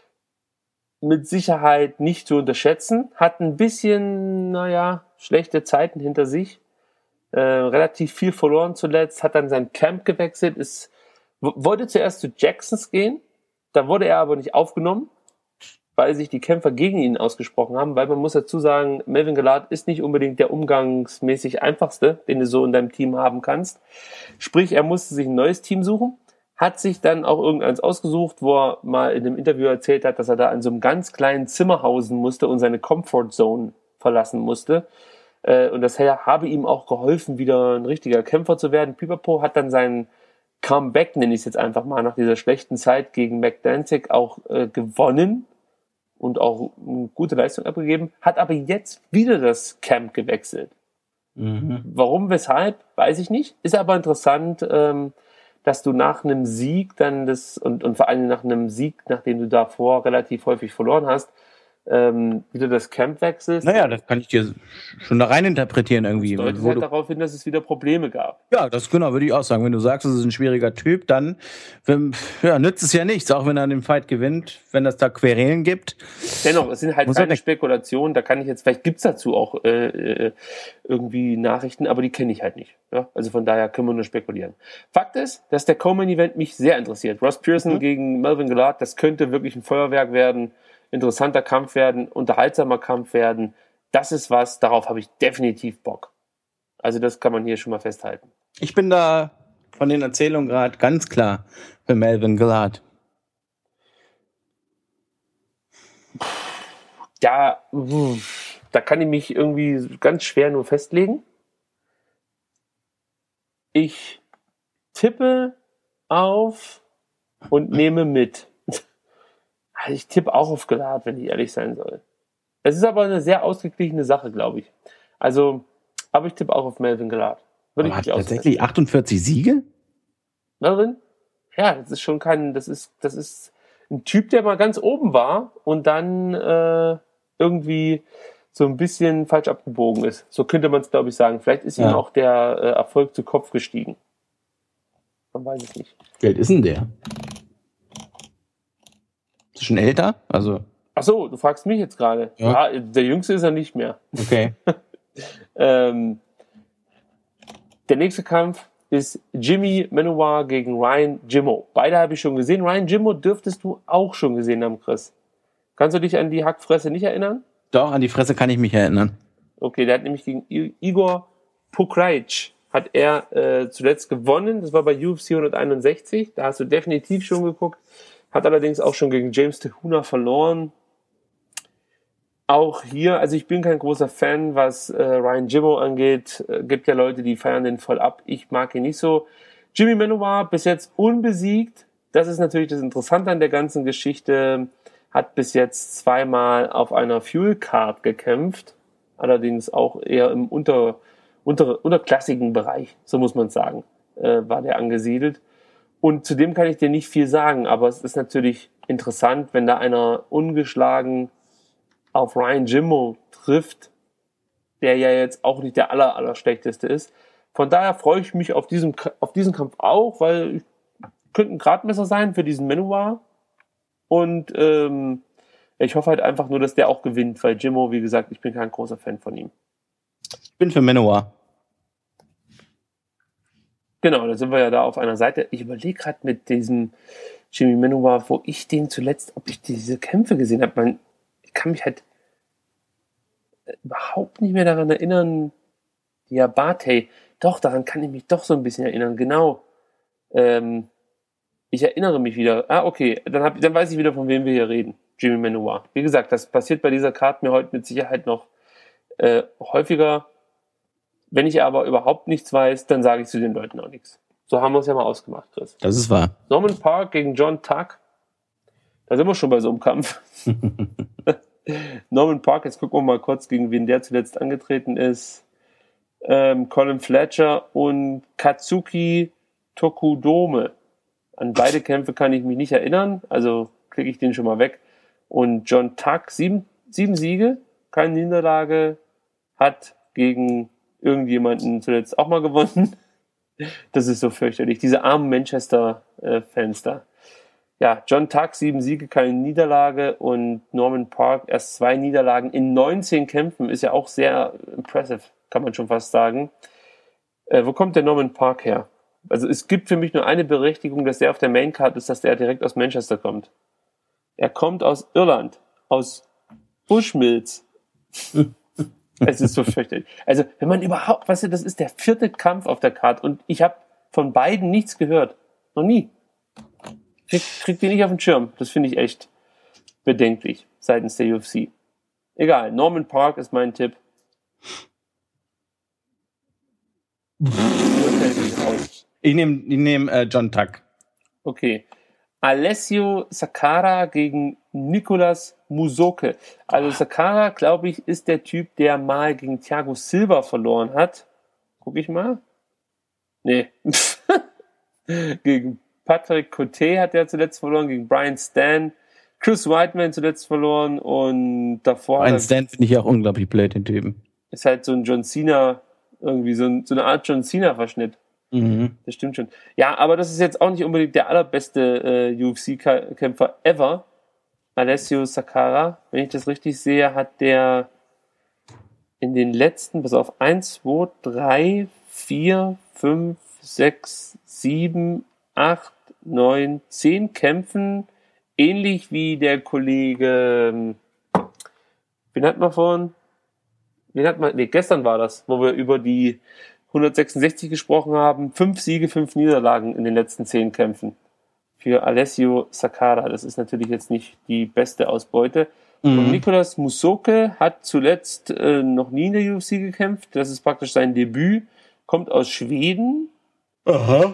mit Sicherheit nicht zu unterschätzen. Hat ein bisschen, naja, schlechte Zeiten hinter sich. Äh, relativ viel verloren zuletzt. Hat dann sein Camp gewechselt. Ist, w- wollte zuerst zu Jacksons gehen. Da wurde er aber nicht aufgenommen, weil sich die Kämpfer gegen ihn ausgesprochen haben, weil man muss dazu sagen, Melvin Gallard ist nicht unbedingt der umgangsmäßig einfachste, den du so in deinem Team haben kannst. Sprich, er musste sich ein neues Team suchen, hat sich dann auch irgendeins ausgesucht, wo er mal in einem Interview erzählt hat, dass er da in so einem ganz kleinen Zimmer hausen musste und seine Comfort Zone verlassen musste. Und das habe ihm auch geholfen, wieder ein richtiger Kämpfer zu werden. Pipapo hat dann seinen Comeback, nenne ich es jetzt einfach mal, nach dieser schlechten Zeit gegen Mac Danzig auch äh, gewonnen und auch eine gute Leistung abgegeben, hat aber jetzt wieder das Camp gewechselt. Mhm. Warum, weshalb, weiß ich nicht. Ist aber interessant, ähm, dass du nach einem Sieg dann das, und, und vor allem nach einem Sieg, nachdem du davor relativ häufig verloren hast, ähm, wieder das Camp wechselst. Naja, das kann ich dir schon da rein interpretieren irgendwie. Das deutet halt darauf hin, dass es wieder Probleme gab. Ja, das genau, würde ich auch sagen. Wenn du sagst, es ist ein schwieriger Typ, dann wenn, ja, nützt es ja nichts, auch wenn er den Fight gewinnt, wenn das da Querelen gibt. Dennoch, es sind halt Muss keine Spekulationen, da kann ich jetzt, vielleicht gibt's dazu auch äh, irgendwie Nachrichten, aber die kenne ich halt nicht. Ja? Also von daher können wir nur spekulieren. Fakt ist, dass der Co-Main-Event mich sehr interessiert. Ross Pearson mhm. gegen Melvin Gallard, das könnte wirklich ein Feuerwerk werden. Interessanter Kampf werden, unterhaltsamer Kampf werden. Das ist was, darauf habe ich definitiv Bock. Also das kann man hier schon mal festhalten. Ich bin da von den Erzählungen gerade ganz klar für Melvin Gallard. Ja, da kann ich mich irgendwie ganz schwer nur festlegen. Ich tippe auf und nehme mit. Ich tippe auch auf Gallard, wenn ich ehrlich sein soll. Es ist aber eine sehr ausgeglichene Sache, glaube ich. Also, aber ich tippe auch auf Melvin Gallard. Würde ich hat tatsächlich achtundvierzig Siege? Melvin? Ja, das ist schon kein, das ist, das ist ein Typ, der mal ganz oben war und dann äh, irgendwie so ein bisschen falsch abgebogen ist. So könnte man es, glaube ich, sagen. Vielleicht ist ja. ihm auch der äh, Erfolg zu Kopf gestiegen. Man weiß es nicht. Wie alt ist denn der? Ist schon älter? Also. Ach so, du fragst mich jetzt gerade. Ja. ja, der Jüngste ist er nicht mehr. Okay. ähm, der nächste Kampf ist Jimmy Manuwa gegen Ryan Jimmo. Beide habe ich schon gesehen. Ryan Jimmo dürftest du auch schon gesehen haben, Chris. Kannst du dich an die Hackfresse nicht erinnern? Doch, an die Fresse kann ich mich erinnern. Okay, der hat nämlich gegen Igor Pukraic hat er äh, zuletzt gewonnen. Das war bei U F C hunderteinundsechzig. Da hast du definitiv schon geguckt. Hat allerdings auch schon gegen James Tehuna verloren. Auch hier, also ich bin kein großer Fan, was äh, Ryan Jimmo angeht. Äh, gibt ja Leute, die feiern den voll ab. Ich mag ihn nicht so. Jimmy Manuwa bis jetzt unbesiegt. Das ist natürlich das Interessante an der ganzen Geschichte. Hat bis jetzt zweimal auf einer Fuel Card gekämpft. Allerdings auch eher im unter, unter, unterklassigen Bereich, so muss man sagen. äh, war der angesiedelt. Und zudem kann ich dir nicht viel sagen, aber es ist natürlich interessant, wenn da einer ungeschlagen auf Ryan Jimmo trifft, der ja jetzt auch nicht der aller, aller schlechteste ist. Von daher freue ich mich auf diesen, auf diesen Kampf auch, weil ich könnte ein Gradmesser sein für diesen Manoir. Und ähm, ich hoffe halt einfach nur, dass der auch gewinnt, weil Jimmo, wie gesagt, ich bin kein großer Fan von ihm. Ich bin für Manoir. Genau, da sind wir ja da auf einer Seite. Ich überlege gerade mit diesem Jimmy Manoir, wo ich den zuletzt, ob ich diese Kämpfe gesehen habe. Man, ich kann mich halt überhaupt nicht mehr daran erinnern. Diabate, doch, daran kann ich mich doch so ein bisschen erinnern. Genau. Ähm, ich erinnere mich wieder. Ah, okay, dann, hab, dann weiß ich wieder, von wem wir hier reden. Jimmy Manoir. Wie gesagt, das passiert bei dieser Karte mir heute mit Sicherheit noch äh, häufiger. Wenn ich aber überhaupt nichts weiß, dann sage ich zu den Leuten auch nichts. So haben wir es ja mal ausgemacht, Chris. Das ist wahr. Norman Park gegen John Tuck. Da sind wir schon bei so einem Kampf. Norman Park, jetzt gucken wir mal kurz, gegen wen der zuletzt angetreten ist. Ähm, Colin Fletcher und Katsuki Tokudome. An beide Kämpfe kann ich mich nicht erinnern, also klicke ich den schon mal weg. Und John Tuck, sieben, sieben Siege, keine Niederlage, hat gegen irgendjemanden zuletzt auch mal gewonnen. Das ist so fürchterlich. Diese armen Manchester-Fans da. Ja, John Tuck, sieben Siege, keine Niederlage und Norman Park erst zwei Niederlagen in neunzehn Kämpfen. Ist ja auch sehr impressive, kann man schon fast sagen. Äh, wo kommt der Norman Park her? Also es gibt für mich nur eine Berechtigung, dass der auf der Maincard ist, dass der direkt aus Manchester kommt. Er kommt aus Irland, aus Bushmills. Es ist so fürchterlich. Also, wenn man überhaupt, weißt du, das ist der vierte Kampf auf der Karte und ich habe von beiden nichts gehört. Noch nie. Krieg, krieg die nicht auf den Schirm. Das finde ich echt bedenklich seitens der U F C. Egal, Norman Park ist mein Tipp. Ich nehme ich nehm, äh, John Tuck. Okay. Alessio Sakara gegen Nicolas Musoke. Also Sakara, glaube ich, ist der Typ, der mal gegen Thiago Silva verloren hat. Guck ich mal. Nee. Gegen Patrick Cote hat er zuletzt verloren, gegen Brian Stan. Chris Weidman zuletzt verloren und davor... Brian Stan finde ich auch unglaublich blöd, den Typen. Ist halt so ein John Cena, irgendwie so, ein, so eine Art John Cena-Verschnitt. Mhm. Das stimmt schon. Ja, aber das ist jetzt auch nicht unbedingt der allerbeste äh, U F C-Kämpfer ever. Alessio Sakara, wenn ich das richtig sehe, hat der in den letzten, bis auf eins, zwei, drei, vier, fünf, sechs, sieben, acht, neun, zehn Kämpfen, ähnlich wie der Kollege, wen hat man vorhin? Wen hat man, nee, gestern war das, wo wir über die hundertsechsundsechzig gesprochen haben, fünf Siege, fünf Niederlagen in den letzten zehn Kämpfen. Für Alessio Sakara. Das ist natürlich jetzt nicht die beste Ausbeute. Mhm. Und Nicolas Musoke hat zuletzt äh, noch nie in der U F C gekämpft. Das ist praktisch sein Debüt. Kommt aus Schweden. Aha.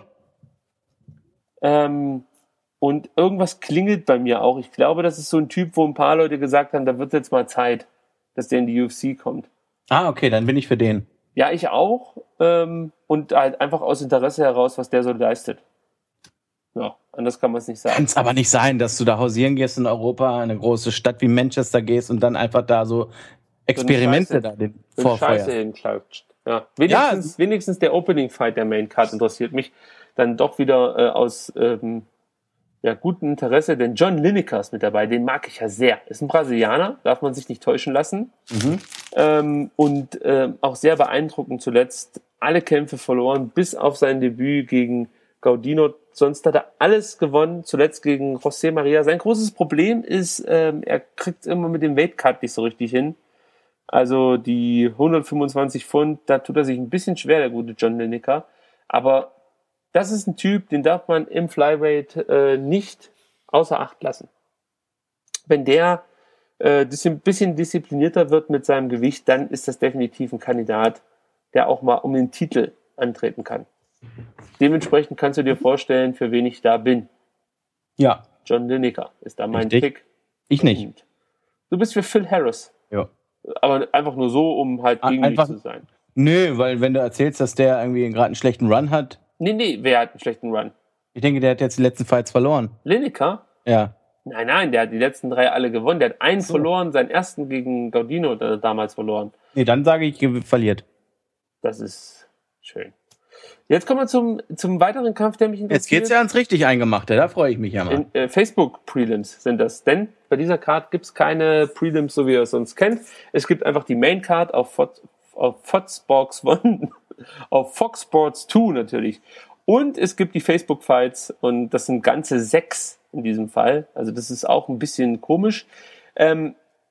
Ähm, und irgendwas klingelt bei mir auch. Ich glaube, das ist so ein Typ, wo ein paar Leute gesagt haben, da wird jetzt mal Zeit, dass der in die U F C kommt. Ah, okay, dann bin ich für den. Ja, ich auch. Ähm, und halt einfach aus Interesse heraus, was der so leistet. Ja, anders kann man es nicht sagen. Kann es aber nicht sein, dass du da hausieren gehst in Europa, eine große Stadt wie Manchester gehst und dann einfach da so Experimente so da den so vorfeuerst. Scheiße hinklatscht. Ja. Wenigstens, ja, wenigstens der Opening Fight der Main Card interessiert mich dann doch wieder äh, aus ähm, ja, gutem Interesse, denn John Lineker ist mit dabei, den mag ich ja sehr. Ist ein Brasilianer, darf man sich nicht täuschen lassen. Mhm. Ähm, und äh, auch sehr beeindruckend zuletzt. Alle Kämpfe verloren, bis auf sein Debüt gegen Gaudino. Sonst hat er alles gewonnen, zuletzt gegen José Maria. Sein großes Problem ist, ähm, er kriegt es immer mit dem Weightcut nicht so richtig hin. Also die hundertfünfundzwanzig Pfund, da tut er sich ein bisschen schwer, der gute John Lineker. Aber das ist ein Typ, den darf man im Flyweight äh, nicht außer Acht lassen. Wenn der äh, ein bisschen disziplinierter wird mit seinem Gewicht, dann ist das definitiv ein Kandidat, der auch mal um den Titel antreten kann. Dementsprechend kannst du dir vorstellen, für wen ich da bin. Ja. John Lineker ist da mein Richtig. Pick. Ich nicht. Und du bist für Phil Harris. Ja. Aber einfach nur so, um halt gegen Einfach, mich zu sein. Nö, weil wenn du erzählst, dass der irgendwie gerade einen schlechten Run hat, Nee, nee, wer hat einen schlechten Run? Ich denke, der hat jetzt die letzten Fights verloren. Lineker? Ja. Nein, nein, der hat die letzten drei alle gewonnen. Der hat einen so. verloren, seinen ersten gegen Gaudino damals verloren. Nee, dann sage ich, verliert. Das ist schön. Jetzt kommen wir zum, zum weiteren Kampf, der mich interessiert. Jetzt geht's ja ans richtig Eingemachte, da freue ich mich ja mal. In, äh, Facebook-Prelims sind das, denn bei dieser Card gibt's keine Prelims, so wie ihr es sonst kennt. Es gibt einfach die Main-Card auf, Fox, auf Foxbox One, auf Fox Sports zwei natürlich. Und es gibt die Facebook-Fights und das sind ganze sechs in diesem Fall. Also das ist auch ein bisschen komisch. Ähm,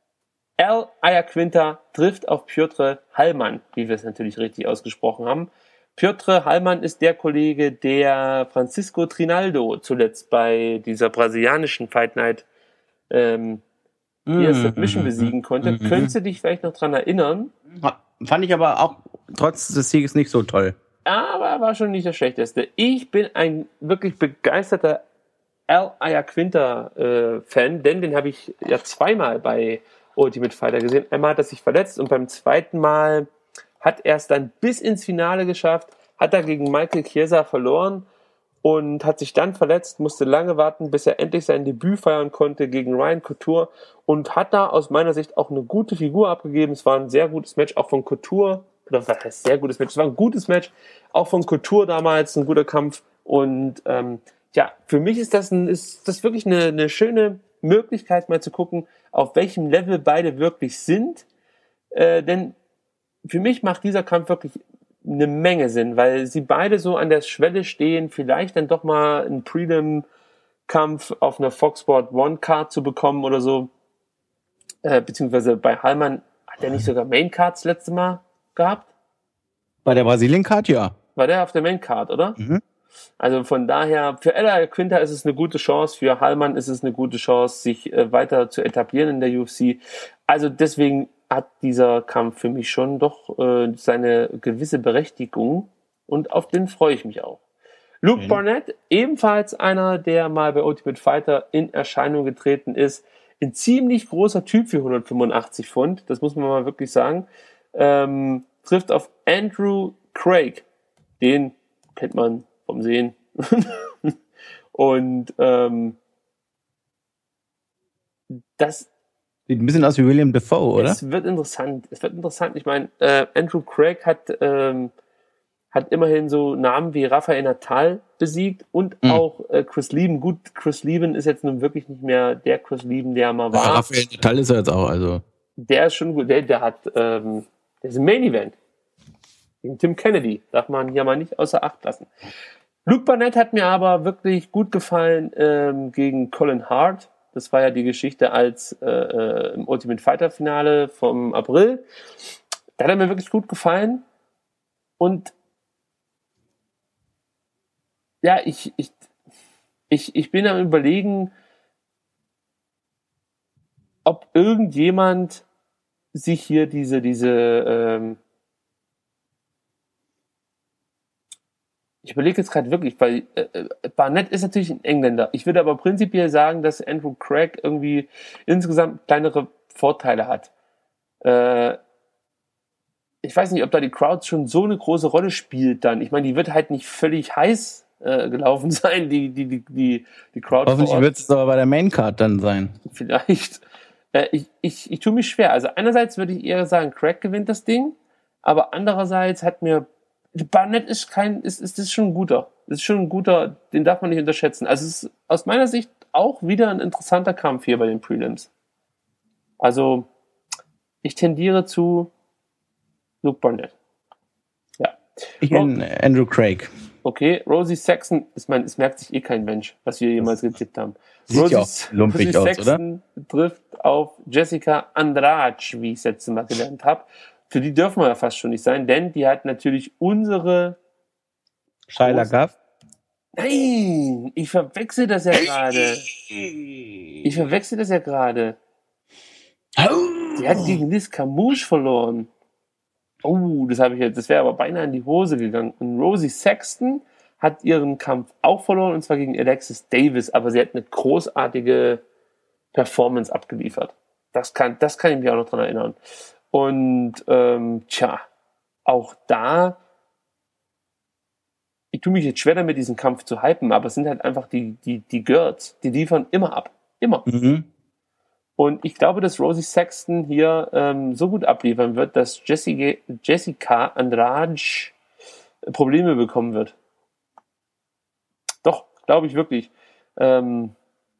Al Iaquinta trifft auf Piotr Hallmann, wie wir es natürlich richtig ausgesprochen haben. Piotr Hallmann ist der Kollege, der Francisco Trinaldo zuletzt bei dieser brasilianischen Fight Night ähm, via Submission besiegen konnte. Mm-hmm. Könntest du dich vielleicht noch dran erinnern? Fand ich aber auch trotz des Sieges nicht so toll. Aber er war schon nicht der Schlechteste. Ich bin ein wirklich begeisterter Al Iaquinta äh, Fan, denn den habe ich ja zweimal bei Ultimate Fighter gesehen. Einmal hat er sich verletzt und beim zweiten Mal hat er es dann bis ins Finale geschafft, hat er gegen Michael Chiesa verloren und hat sich dann verletzt, musste lange warten, bis er endlich sein Debüt feiern konnte gegen Ryan Couture und hat da aus meiner Sicht auch eine gute Figur abgegeben. Es war ein sehr gutes Match, auch von Couture, oder was heißt sehr gutes Match, es war ein gutes Match, auch von Couture damals, ein guter Kampf und ähm, ja, für mich ist das, ein, ist das wirklich eine, eine schöne Möglichkeit, mal zu gucken, auf welchem Level beide wirklich sind, äh, denn für mich macht dieser Kampf wirklich eine Menge Sinn, weil sie beide so an der Schwelle stehen, vielleicht dann doch mal einen Prelim-Kampf auf einer Fox Sport One Card zu bekommen oder so, äh, beziehungsweise bei Hallmann hat er nicht sogar Main Cards letzte Mal gehabt? Bei der Brasilien Card, ja. War der auf der Main Card, oder? Mhm. Also von daher, für Al Iaquinta ist es eine gute Chance, für Hallmann ist es eine gute Chance, sich äh, weiter zu etablieren in der U F C. Also deswegen hat dieser Kampf für mich schon doch äh, seine gewisse Berechtigung und auf den freue ich mich auch. Luke mhm. Barnett, ebenfalls einer, der mal bei Ultimate Fighter in Erscheinung getreten ist. Ein ziemlich großer Typ für hundertfünfundachtzig Pfund, das muss man mal wirklich sagen. Ähm, trifft auf Andrew Craig. Den kennt man vom Sehen. Und ähm, das sieht ein bisschen aus wie William Dafoe, oder? Es wird interessant. Es wird interessant. Ich meine, äh, Andrew Craig hat ähm, hat immerhin so Namen wie Rafael Natal besiegt und mhm. auch äh, Chris Lieben. Gut, Chris Lieben ist jetzt nun wirklich nicht mehr der Chris Lieben, der mal war. Ja, Rafael Natal ist er jetzt auch, also. Der ist schon gut. Der, der hat, ähm, der ist im Main Event. Gegen Tim Kennedy. Darf man ja mal nicht außer Acht lassen. Luke Barnett hat mir aber wirklich gut gefallen ähm, gegen Colin Hart. Das war ja die Geschichte als äh, im Ultimate Fighter Finale vom April. Da hat er mir wirklich gut gefallen. Und ja, ich, ich, ich, ich bin am Überlegen, ob irgendjemand sich hier diese, diese, ähm, ich überlege jetzt gerade wirklich, weil äh, Barnett ist natürlich ein Engländer. Ich würde aber prinzipiell sagen, dass Andrew Craig irgendwie insgesamt kleinere Vorteile hat. Äh, ich weiß nicht, ob da die Crowd schon so eine große Rolle spielt dann. Ich meine, die wird halt nicht völlig heiß äh, gelaufen sein, die, die, die, die, die Crowd. Hoffentlich wird es aber bei der Maincard dann sein. Vielleicht. Äh, ich, ich, ich tue mich schwer. Also einerseits würde ich eher sagen, Craig gewinnt das Ding, aber andererseits hat mir Barnett ist kein, ist, ist, ist schon ein guter. Ist schon ein guter, den darf man nicht unterschätzen. Also es ist aus meiner Sicht auch wieder ein interessanter Kampf hier bei den Prelims. Also ich tendiere zu Luke Barnett. Ja. Ich bin oh. Andrew Craig. Okay, Rosie Saxon, ich meine, es merkt sich eh kein Mensch, was wir jemals getippt haben. Sieht Rosie, ja auch lumpig Rosie aus, Saxon oder? Trifft auf Jessica Andrade, wie ich es letztes Mal gelernt habe. Für die dürfen wir ja fast schon nicht sein, denn die hat natürlich unsere Shia LaBeouf. Nein, ich verwechsel das ja gerade. Ich verwechsel das ja gerade. Die hat gegen Liz Camouche verloren. Oh, das habe ich jetzt. Das wäre aber beinahe in die Hose gegangen. Und Rosie Sexton hat ihren Kampf auch verloren, und zwar gegen Alexis Davis, aber sie hat eine großartige Performance abgeliefert. Das kann, das kann ich mich auch noch dran erinnern. Und ähm, tja, auch da, ich tue mich jetzt schwer damit, diesen Kampf zu hypen, aber es sind halt einfach die, die, die Girls, die liefern immer ab. Immer. Mhm. Und ich glaube, dass Rosie Sexton hier ähm, so gut abliefern wird, dass Jessica, Jessica Andrade Probleme bekommen wird. Doch, glaube ich wirklich. Ähm,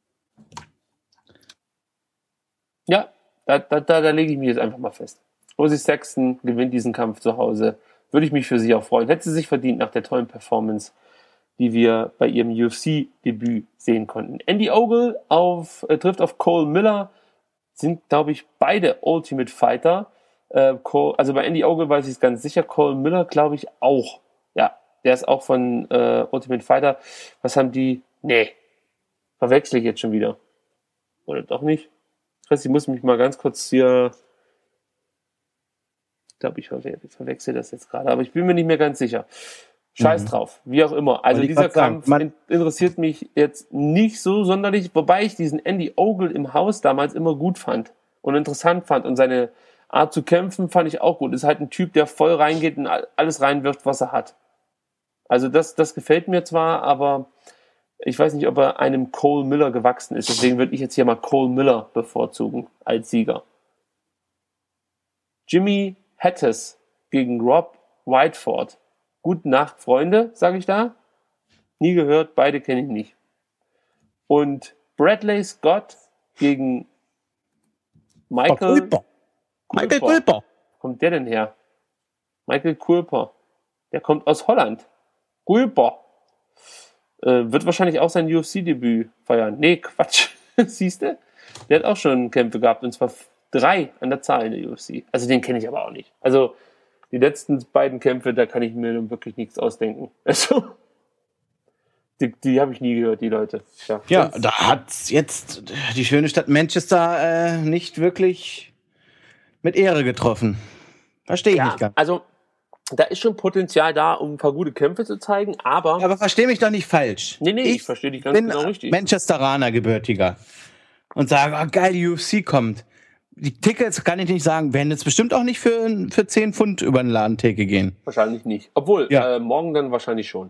ja, da, da, da, da lege ich mich jetzt einfach mal fest. Rosie Sexton gewinnt diesen Kampf zu Hause. Würde ich mich für sie auch freuen. Hätte sie sich verdient nach der tollen Performance, die wir bei ihrem U F C-Debüt sehen konnten. Andy Ogle auf, äh, trifft auf Cole Miller. Sind, glaube ich, beide Ultimate Fighter. Äh, Cole, also bei Andy Ogle weiß ich es ganz sicher. Cole Miller, glaube ich, auch. Ja, der ist auch von äh, Ultimate Fighter. Was haben die? Nee, verwechsel ich jetzt schon wieder. Oder doch nicht? Ich weiß, ich muss mich mal ganz kurz hier... Ich glaube, ich ver- verwechsel das jetzt gerade, aber ich bin mir nicht mehr ganz sicher. Scheiß Mhm. drauf, wie auch immer. Also Wollte ich dieser grad sagen, Kampf man- in- interessiert mich jetzt nicht so sonderlich, wobei ich diesen Andy Ogle im Haus damals immer gut fand und interessant fand und seine Art zu kämpfen fand ich auch gut. Ist halt ein Typ, der voll reingeht und all- alles reinwirft, was er hat. Also das, das gefällt mir zwar, aber ich weiß nicht, ob er einem Cole Miller gewachsen ist. Deswegen würde ich jetzt hier mal Cole Miller bevorzugen als Sieger. Jimmy Hattis gegen Rob Whiteford. Gute Nacht, Freunde, sage ich da. Nie gehört, beide kenne ich nicht. Und Bradley Scott gegen Michael Kulper. Michael Kulper. Wo kommt der denn her? Michael Kulper. Der kommt aus Holland. Kulper. Äh, wird wahrscheinlich auch sein U F C-Debüt feiern. Nee, Quatsch. Siehst du? Der hat auch schon Kämpfe gehabt, und zwar drei an der Zahl in der U F C. Also den kenne ich aber auch nicht. Also die letzten beiden Kämpfe, da kann ich mir nun wirklich nichts ausdenken. Also die, die habe ich nie gehört, die Leute. Ja, Ja, sonst- da hat jetzt die schöne Stadt Manchester äh, nicht wirklich mit Ehre getroffen. Verstehe ich ja, nicht ganz. also da ist schon Potenzial da, um ein paar gute Kämpfe zu zeigen, aber... Aber verstehe mich doch nicht falsch. nee, nee, ich, verstehe dich ganz bin genau richtig. Manchesteraner gebürtiger und sage, oh, geil, die U F C kommt. Die Tickets, kann ich nicht sagen, werden jetzt bestimmt auch nicht für, für zehn Pfund über den Ladentheke gehen. Wahrscheinlich nicht. Obwohl, Ja. äh, morgen dann wahrscheinlich schon.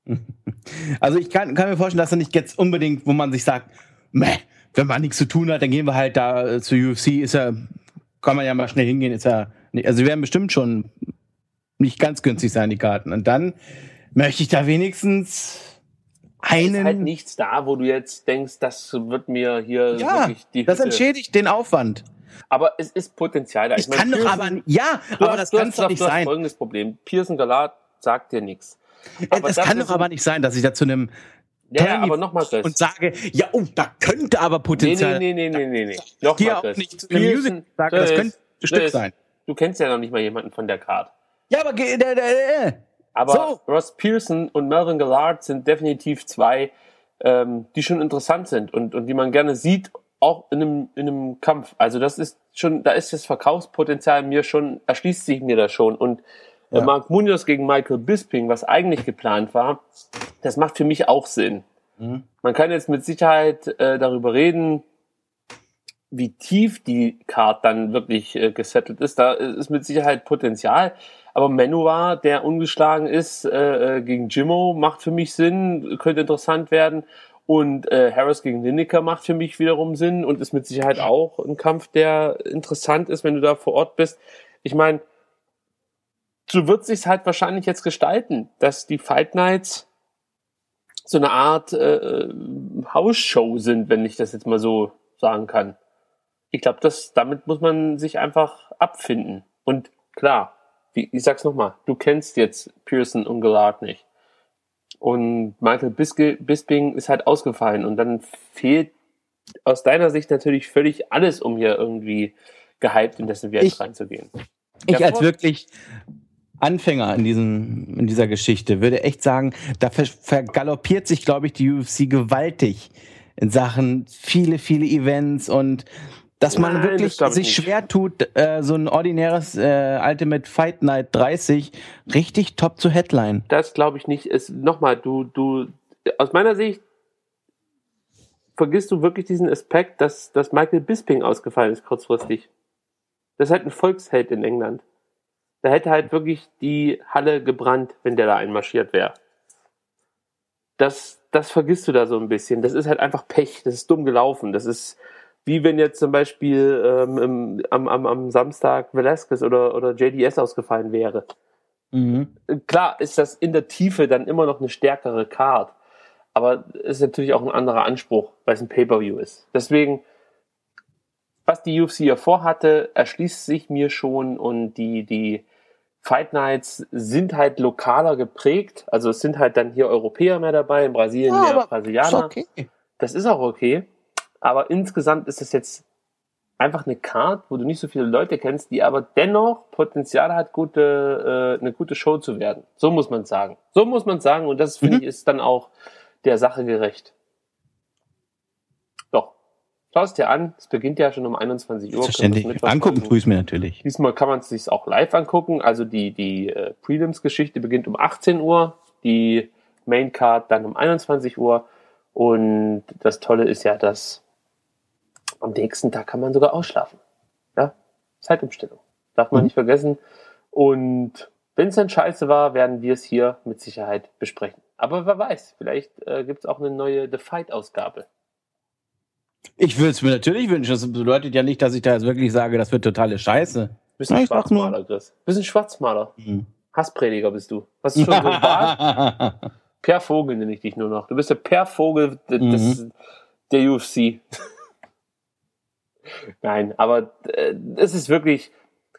Also ich kann, kann mir vorstellen, dass er nicht jetzt unbedingt, wo man sich sagt, meh, wenn man nichts zu tun hat, dann gehen wir halt da äh, zur U F C, ist er, kann man ja mal schnell hingehen, ist er, nicht- also die werden bestimmt schon nicht ganz günstig sein, die Karten. Und dann möchte ich da wenigstens Ist halt einen, nichts da, wo du jetzt denkst, das wird mir hier ja, wirklich die das Hütte- entschädigt den Aufwand. Aber es ist Potenzial da. Ich meine, kann doch Pearson- aber, ja, du aber hast- das du kann hast- doch nicht du hast sein. folgendes Problem. Pearson Galat sagt dir nichts. Aber Es das kann ist doch aber ein- nicht sein, dass ich da zu einem Ja, tollen aber nochmal, Chris. und sage, ja, oh, da könnte aber Nee, Potenzial. nee, nee, nee, nee, nee, nee. Gehe Nochmal, auch Chris. nicht zu einem Pearson- Music sage, das Chris, könnte ein Stück Chris, sein. Du kennst ja noch nicht mal jemanden von der Card. Ja, aber ge- der, der, der. Aber So. Ross Pearson und Melvin Gillard sind definitiv zwei, ähm, die schon interessant sind und, und die man gerne sieht, auch in einem, in einem Kampf. Also das ist schon, da ist das Verkaufspotenzial mir schon, erschließt sich mir das schon. Und äh, Ja. Mark Munoz gegen Michael Bisping, was eigentlich geplant war, das macht für mich auch Sinn. Mhm. Man kann jetzt mit Sicherheit äh, darüber reden, wie tief die Card dann wirklich äh, gesettelt ist. Da ist mit Sicherheit Potenzial. Aber Manoa, der ungeschlagen ist, äh, gegen Jimmo, macht für mich Sinn, könnte interessant werden. Und äh, Harris gegen Lineker macht für mich wiederum Sinn und ist mit Sicherheit auch ein Kampf, der interessant ist, wenn du da vor Ort bist. Ich meine, so wird sich's halt wahrscheinlich jetzt gestalten, dass die Fight Nights so eine Art äh, Hausshow sind, wenn ich das jetzt mal so sagen kann. Ich glaube, das damit muss man sich einfach abfinden. Und klar, wie, ich sag's nochmal, du kennst jetzt Pearson und Gillard nicht. Und Michael Biske, Bisping ist halt ausgefallen und dann fehlt aus deiner Sicht natürlich völlig alles, um hier irgendwie gehypt in dessen Wert Ich- reinzugehen. Ich Ja, als voll. wirklich Anfänger in, diesem, in dieser Geschichte würde echt sagen, da ver vergaloppiert sich, glaube ich, die U F C gewaltig in Sachen viele, viele Events und dass man Nein, wirklich das glaub ich sich nicht. schwer tut, äh, so ein ordinäres äh, Ultimate Fight Night dreißig richtig top zu Headline. Das glaube ich nicht. Es, nochmal, du, du, aus meiner Sicht vergisst du wirklich diesen Aspekt, dass, dass Michael Bisping ausgefallen ist kurzfristig. Das ist halt ein Volksheld in England. Da hätte halt wirklich die Halle gebrannt, wenn der da einmarschiert wäre. das, das vergisst du da so ein bisschen. Das ist halt einfach Pech, das ist dumm gelaufen. Das ist wie wenn jetzt zum Beispiel ähm, im, am, am, am Samstag Velasquez oder, oder J D S ausgefallen wäre. Mhm. Klar ist das in der Tiefe dann immer noch eine stärkere Card, aber es ist natürlich auch ein anderer Anspruch, weil es ein Pay-Per-View ist. Deswegen, was die U F C ja vorhatte, erschließt sich mir schon und die, die Fight Nights sind halt lokaler geprägt, also es sind halt dann hier Europäer mehr dabei, in Brasilien Ja, mehr aber Brasilianer. ist okay. Das ist auch okay, aber insgesamt ist es jetzt einfach eine Card, wo du nicht so viele Leute kennst, die aber dennoch Potenzial hat, gute, äh, eine gute Show zu werden. So muss man sagen. So muss man sagen und das, finde Mhm. ich, ist dann auch der Sache gerecht. Doch. Schau es dir an. Es beginnt ja schon um einundzwanzig Uhr. Verständlich. Angucken tue ich es mir natürlich. Diesmal kann man es sich auch live angucken. Also die, die äh, Prelims-Geschichte beginnt um achtzehn Uhr, die Main Card dann um einundzwanzig Uhr. Und das Tolle ist ja, dass am nächsten Tag kann man sogar ausschlafen. Ja, Zeitumstellung. Darf man Mhm. nicht vergessen. Und wenn es dann scheiße war, werden wir es hier mit Sicherheit besprechen. Aber wer weiß, vielleicht äh, gibt es auch eine neue The Fight-Ausgabe. Ich würde es mir natürlich wünschen. Das bedeutet ja nicht, dass ich da jetzt wirklich sage, das wird totale Scheiße. Bist ein Ja, ich sag nur- Schwarzmaler, Chris. Bist ein Schwarzmaler. Mhm. Hassprediger bist du. Hast du schon so einen Bart? Per Vogel nenne ich dich nur noch. Du bist der Per Vogel des, Mhm. der U F C. Nein, aber äh, es ist wirklich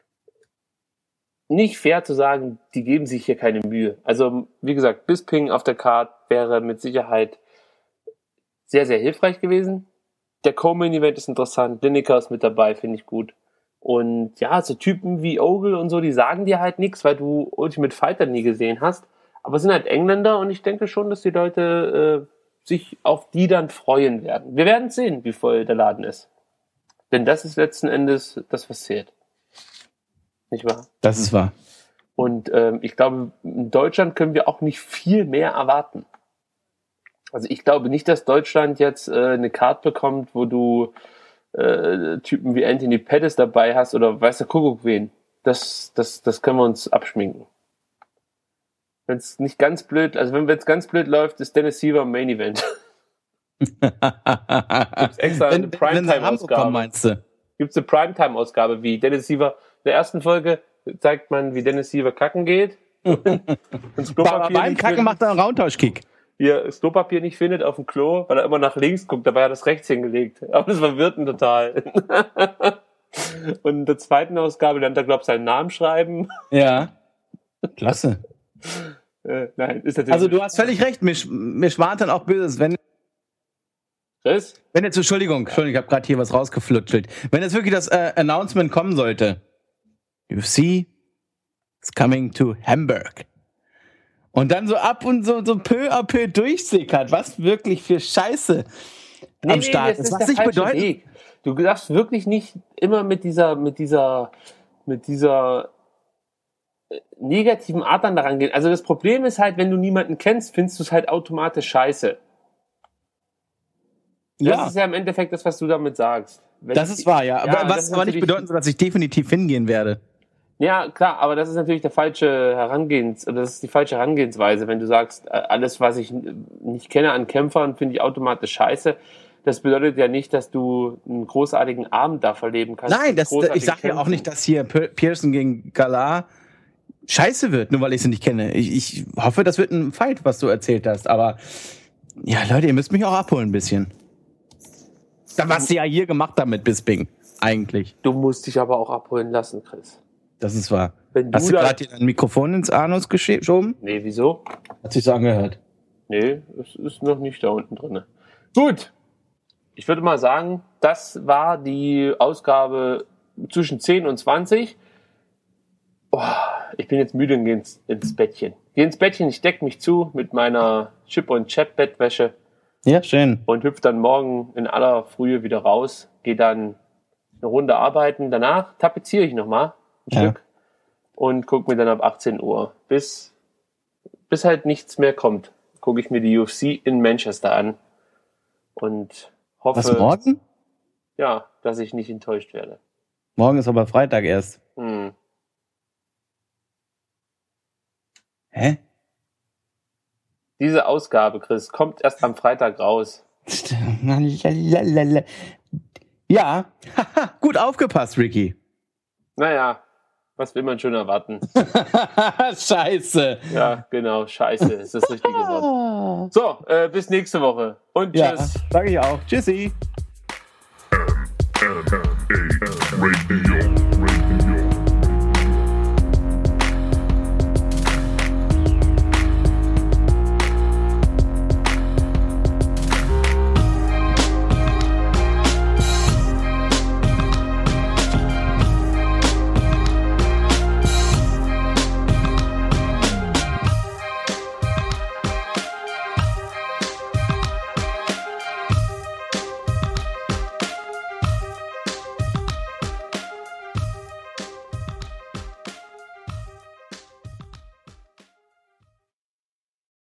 nicht fair zu sagen, die geben sich hier keine Mühe. Also, wie gesagt, Bisping auf der Card wäre mit Sicherheit sehr, sehr hilfreich gewesen. Der Co-Main-Event ist interessant. Lineker ist mit dabei, finde ich gut. Und ja, so Typen wie Ogle und so, die sagen dir halt nichts, weil du Ultimate Fighter nie gesehen hast. Aber es sind halt Engländer und ich denke schon, dass die Leute äh, sich auf die dann freuen werden. Wir werden sehen, wie voll der Laden ist. Denn das ist letzten Endes das, was zählt. Nicht wahr? Das ist wahr. Und ähm, ich glaube, in Deutschland können wir auch nicht viel mehr erwarten. Also ich glaube nicht, dass Deutschland jetzt äh, eine Card bekommt, wo du äh, Typen wie Anthony Pettis dabei hast oder weiß der Kuckuck wen. Das, das, das können wir uns abschminken. Wenn es nicht ganz blöd, also wenn es ganz blöd läuft, ist Dennis Siever im Main Event. Gibt's extra eine wenn, wenn sie nach Hamburg Primetime-Ausgabe. kommen, meinst du? Gibt es eine Primetime-Ausgabe, wie Dennis Siever. In der ersten Folge zeigt man, wie Dennis Siever kacken geht. Und das Aber Klopapier beim nicht Kacken findet, macht er einen Roundtausch-Kick. wie er das Klopapier nicht findet auf dem Klo, weil er immer nach links guckt, dabei hat er das rechts hingelegt. Aber das verwirrt ihn total. Und in der zweiten Ausgabe lernt er, glaube ich, seinen Namen schreiben. Ja. Klasse. Äh, nein, ist natürlich. Also du hast völlig recht, mir, sch- mir schwant dann auch Böses, wenn, Chris? wenn jetzt, Entschuldigung, Entschuldigung, ich habe gerade hier was rausgeflutschelt. Wenn jetzt wirklich das äh, Announcement kommen sollte, U F C is coming to Hamburg. Und dann so ab und so, so peu à peu durchsickert, was wirklich für Scheiße am Start das ist. ist Was der nicht falsche bedeutet, Weg. Du darfst wirklich nicht immer mit dieser, mit dieser, mit dieser äh, negativen Art dann daran gehen. Also das Problem ist halt, wenn du niemanden kennst, findest du es halt automatisch scheiße. Das ja, ist ja im Endeffekt das, was du damit sagst. Wenn das ist wahr, ja. Ja, Aber das was ist aber nicht natürlich- bedeuten soll, dass ich definitiv hingehen werde. Ja, klar, aber das ist natürlich der falsche Herangehens, oder das ist die falsche Herangehensweise, wenn du sagst, äh, alles, was ich n- nicht kenne an Kämpfern, finde ich automatisch scheiße. Das bedeutet ja nicht, dass du einen großartigen Abend da verleben kannst. Nein, das, Großartig ich sage ja auch kämpfen. nicht, dass hier Pe- Pearson gegen Galar scheiße wird, nur weil ich sie nicht kenne. Ich, ich hoffe, das wird ein Fight, was du erzählt hast. Aber ja, Leute, ihr müsst mich auch abholen ein bisschen. Dann was sie ja hier gemacht haben mit Bisping, eigentlich. Du musst dich aber auch abholen lassen, Chris. Das ist wahr. Wenn Hast du du da- gerade dir ein Mikrofon ins Anus gesche- geschoben? Nee, wieso? Hat sich so angehört. Nee, es ist noch nicht da unten drin. Gut. Ich würde mal sagen, das war die Ausgabe zwischen zehn und zwanzig. Oh, ich bin jetzt müde und gehe ins, ins Bettchen. Geh ins Bettchen, ich decke mich zu mit meiner Chip- und Chat-Bettwäsche Ja, schön. und hüpfe dann morgen in aller Frühe wieder raus. Gehe dann eine Runde arbeiten. Danach tapeziere ich nochmal ein Ja. Stück und gucke mir dann ab achtzehn Uhr, bis, bis halt nichts mehr kommt, gucke ich mir die U F C in Manchester an und hoffe, Was, morgen? ja, dass ich nicht enttäuscht werde. Morgen ist aber Freitag erst. Hm. Hä? Diese Ausgabe, Chris, kommt erst am Freitag raus. Ja, gut aufgepasst, Ricky. Naja, was will man schon erwarten? Scheiße. Ja, genau, scheiße ist das richtige Wort. So, äh, bis nächste Woche und tschüss. Ja, sag ich auch. Tschüssi. Radio, radio.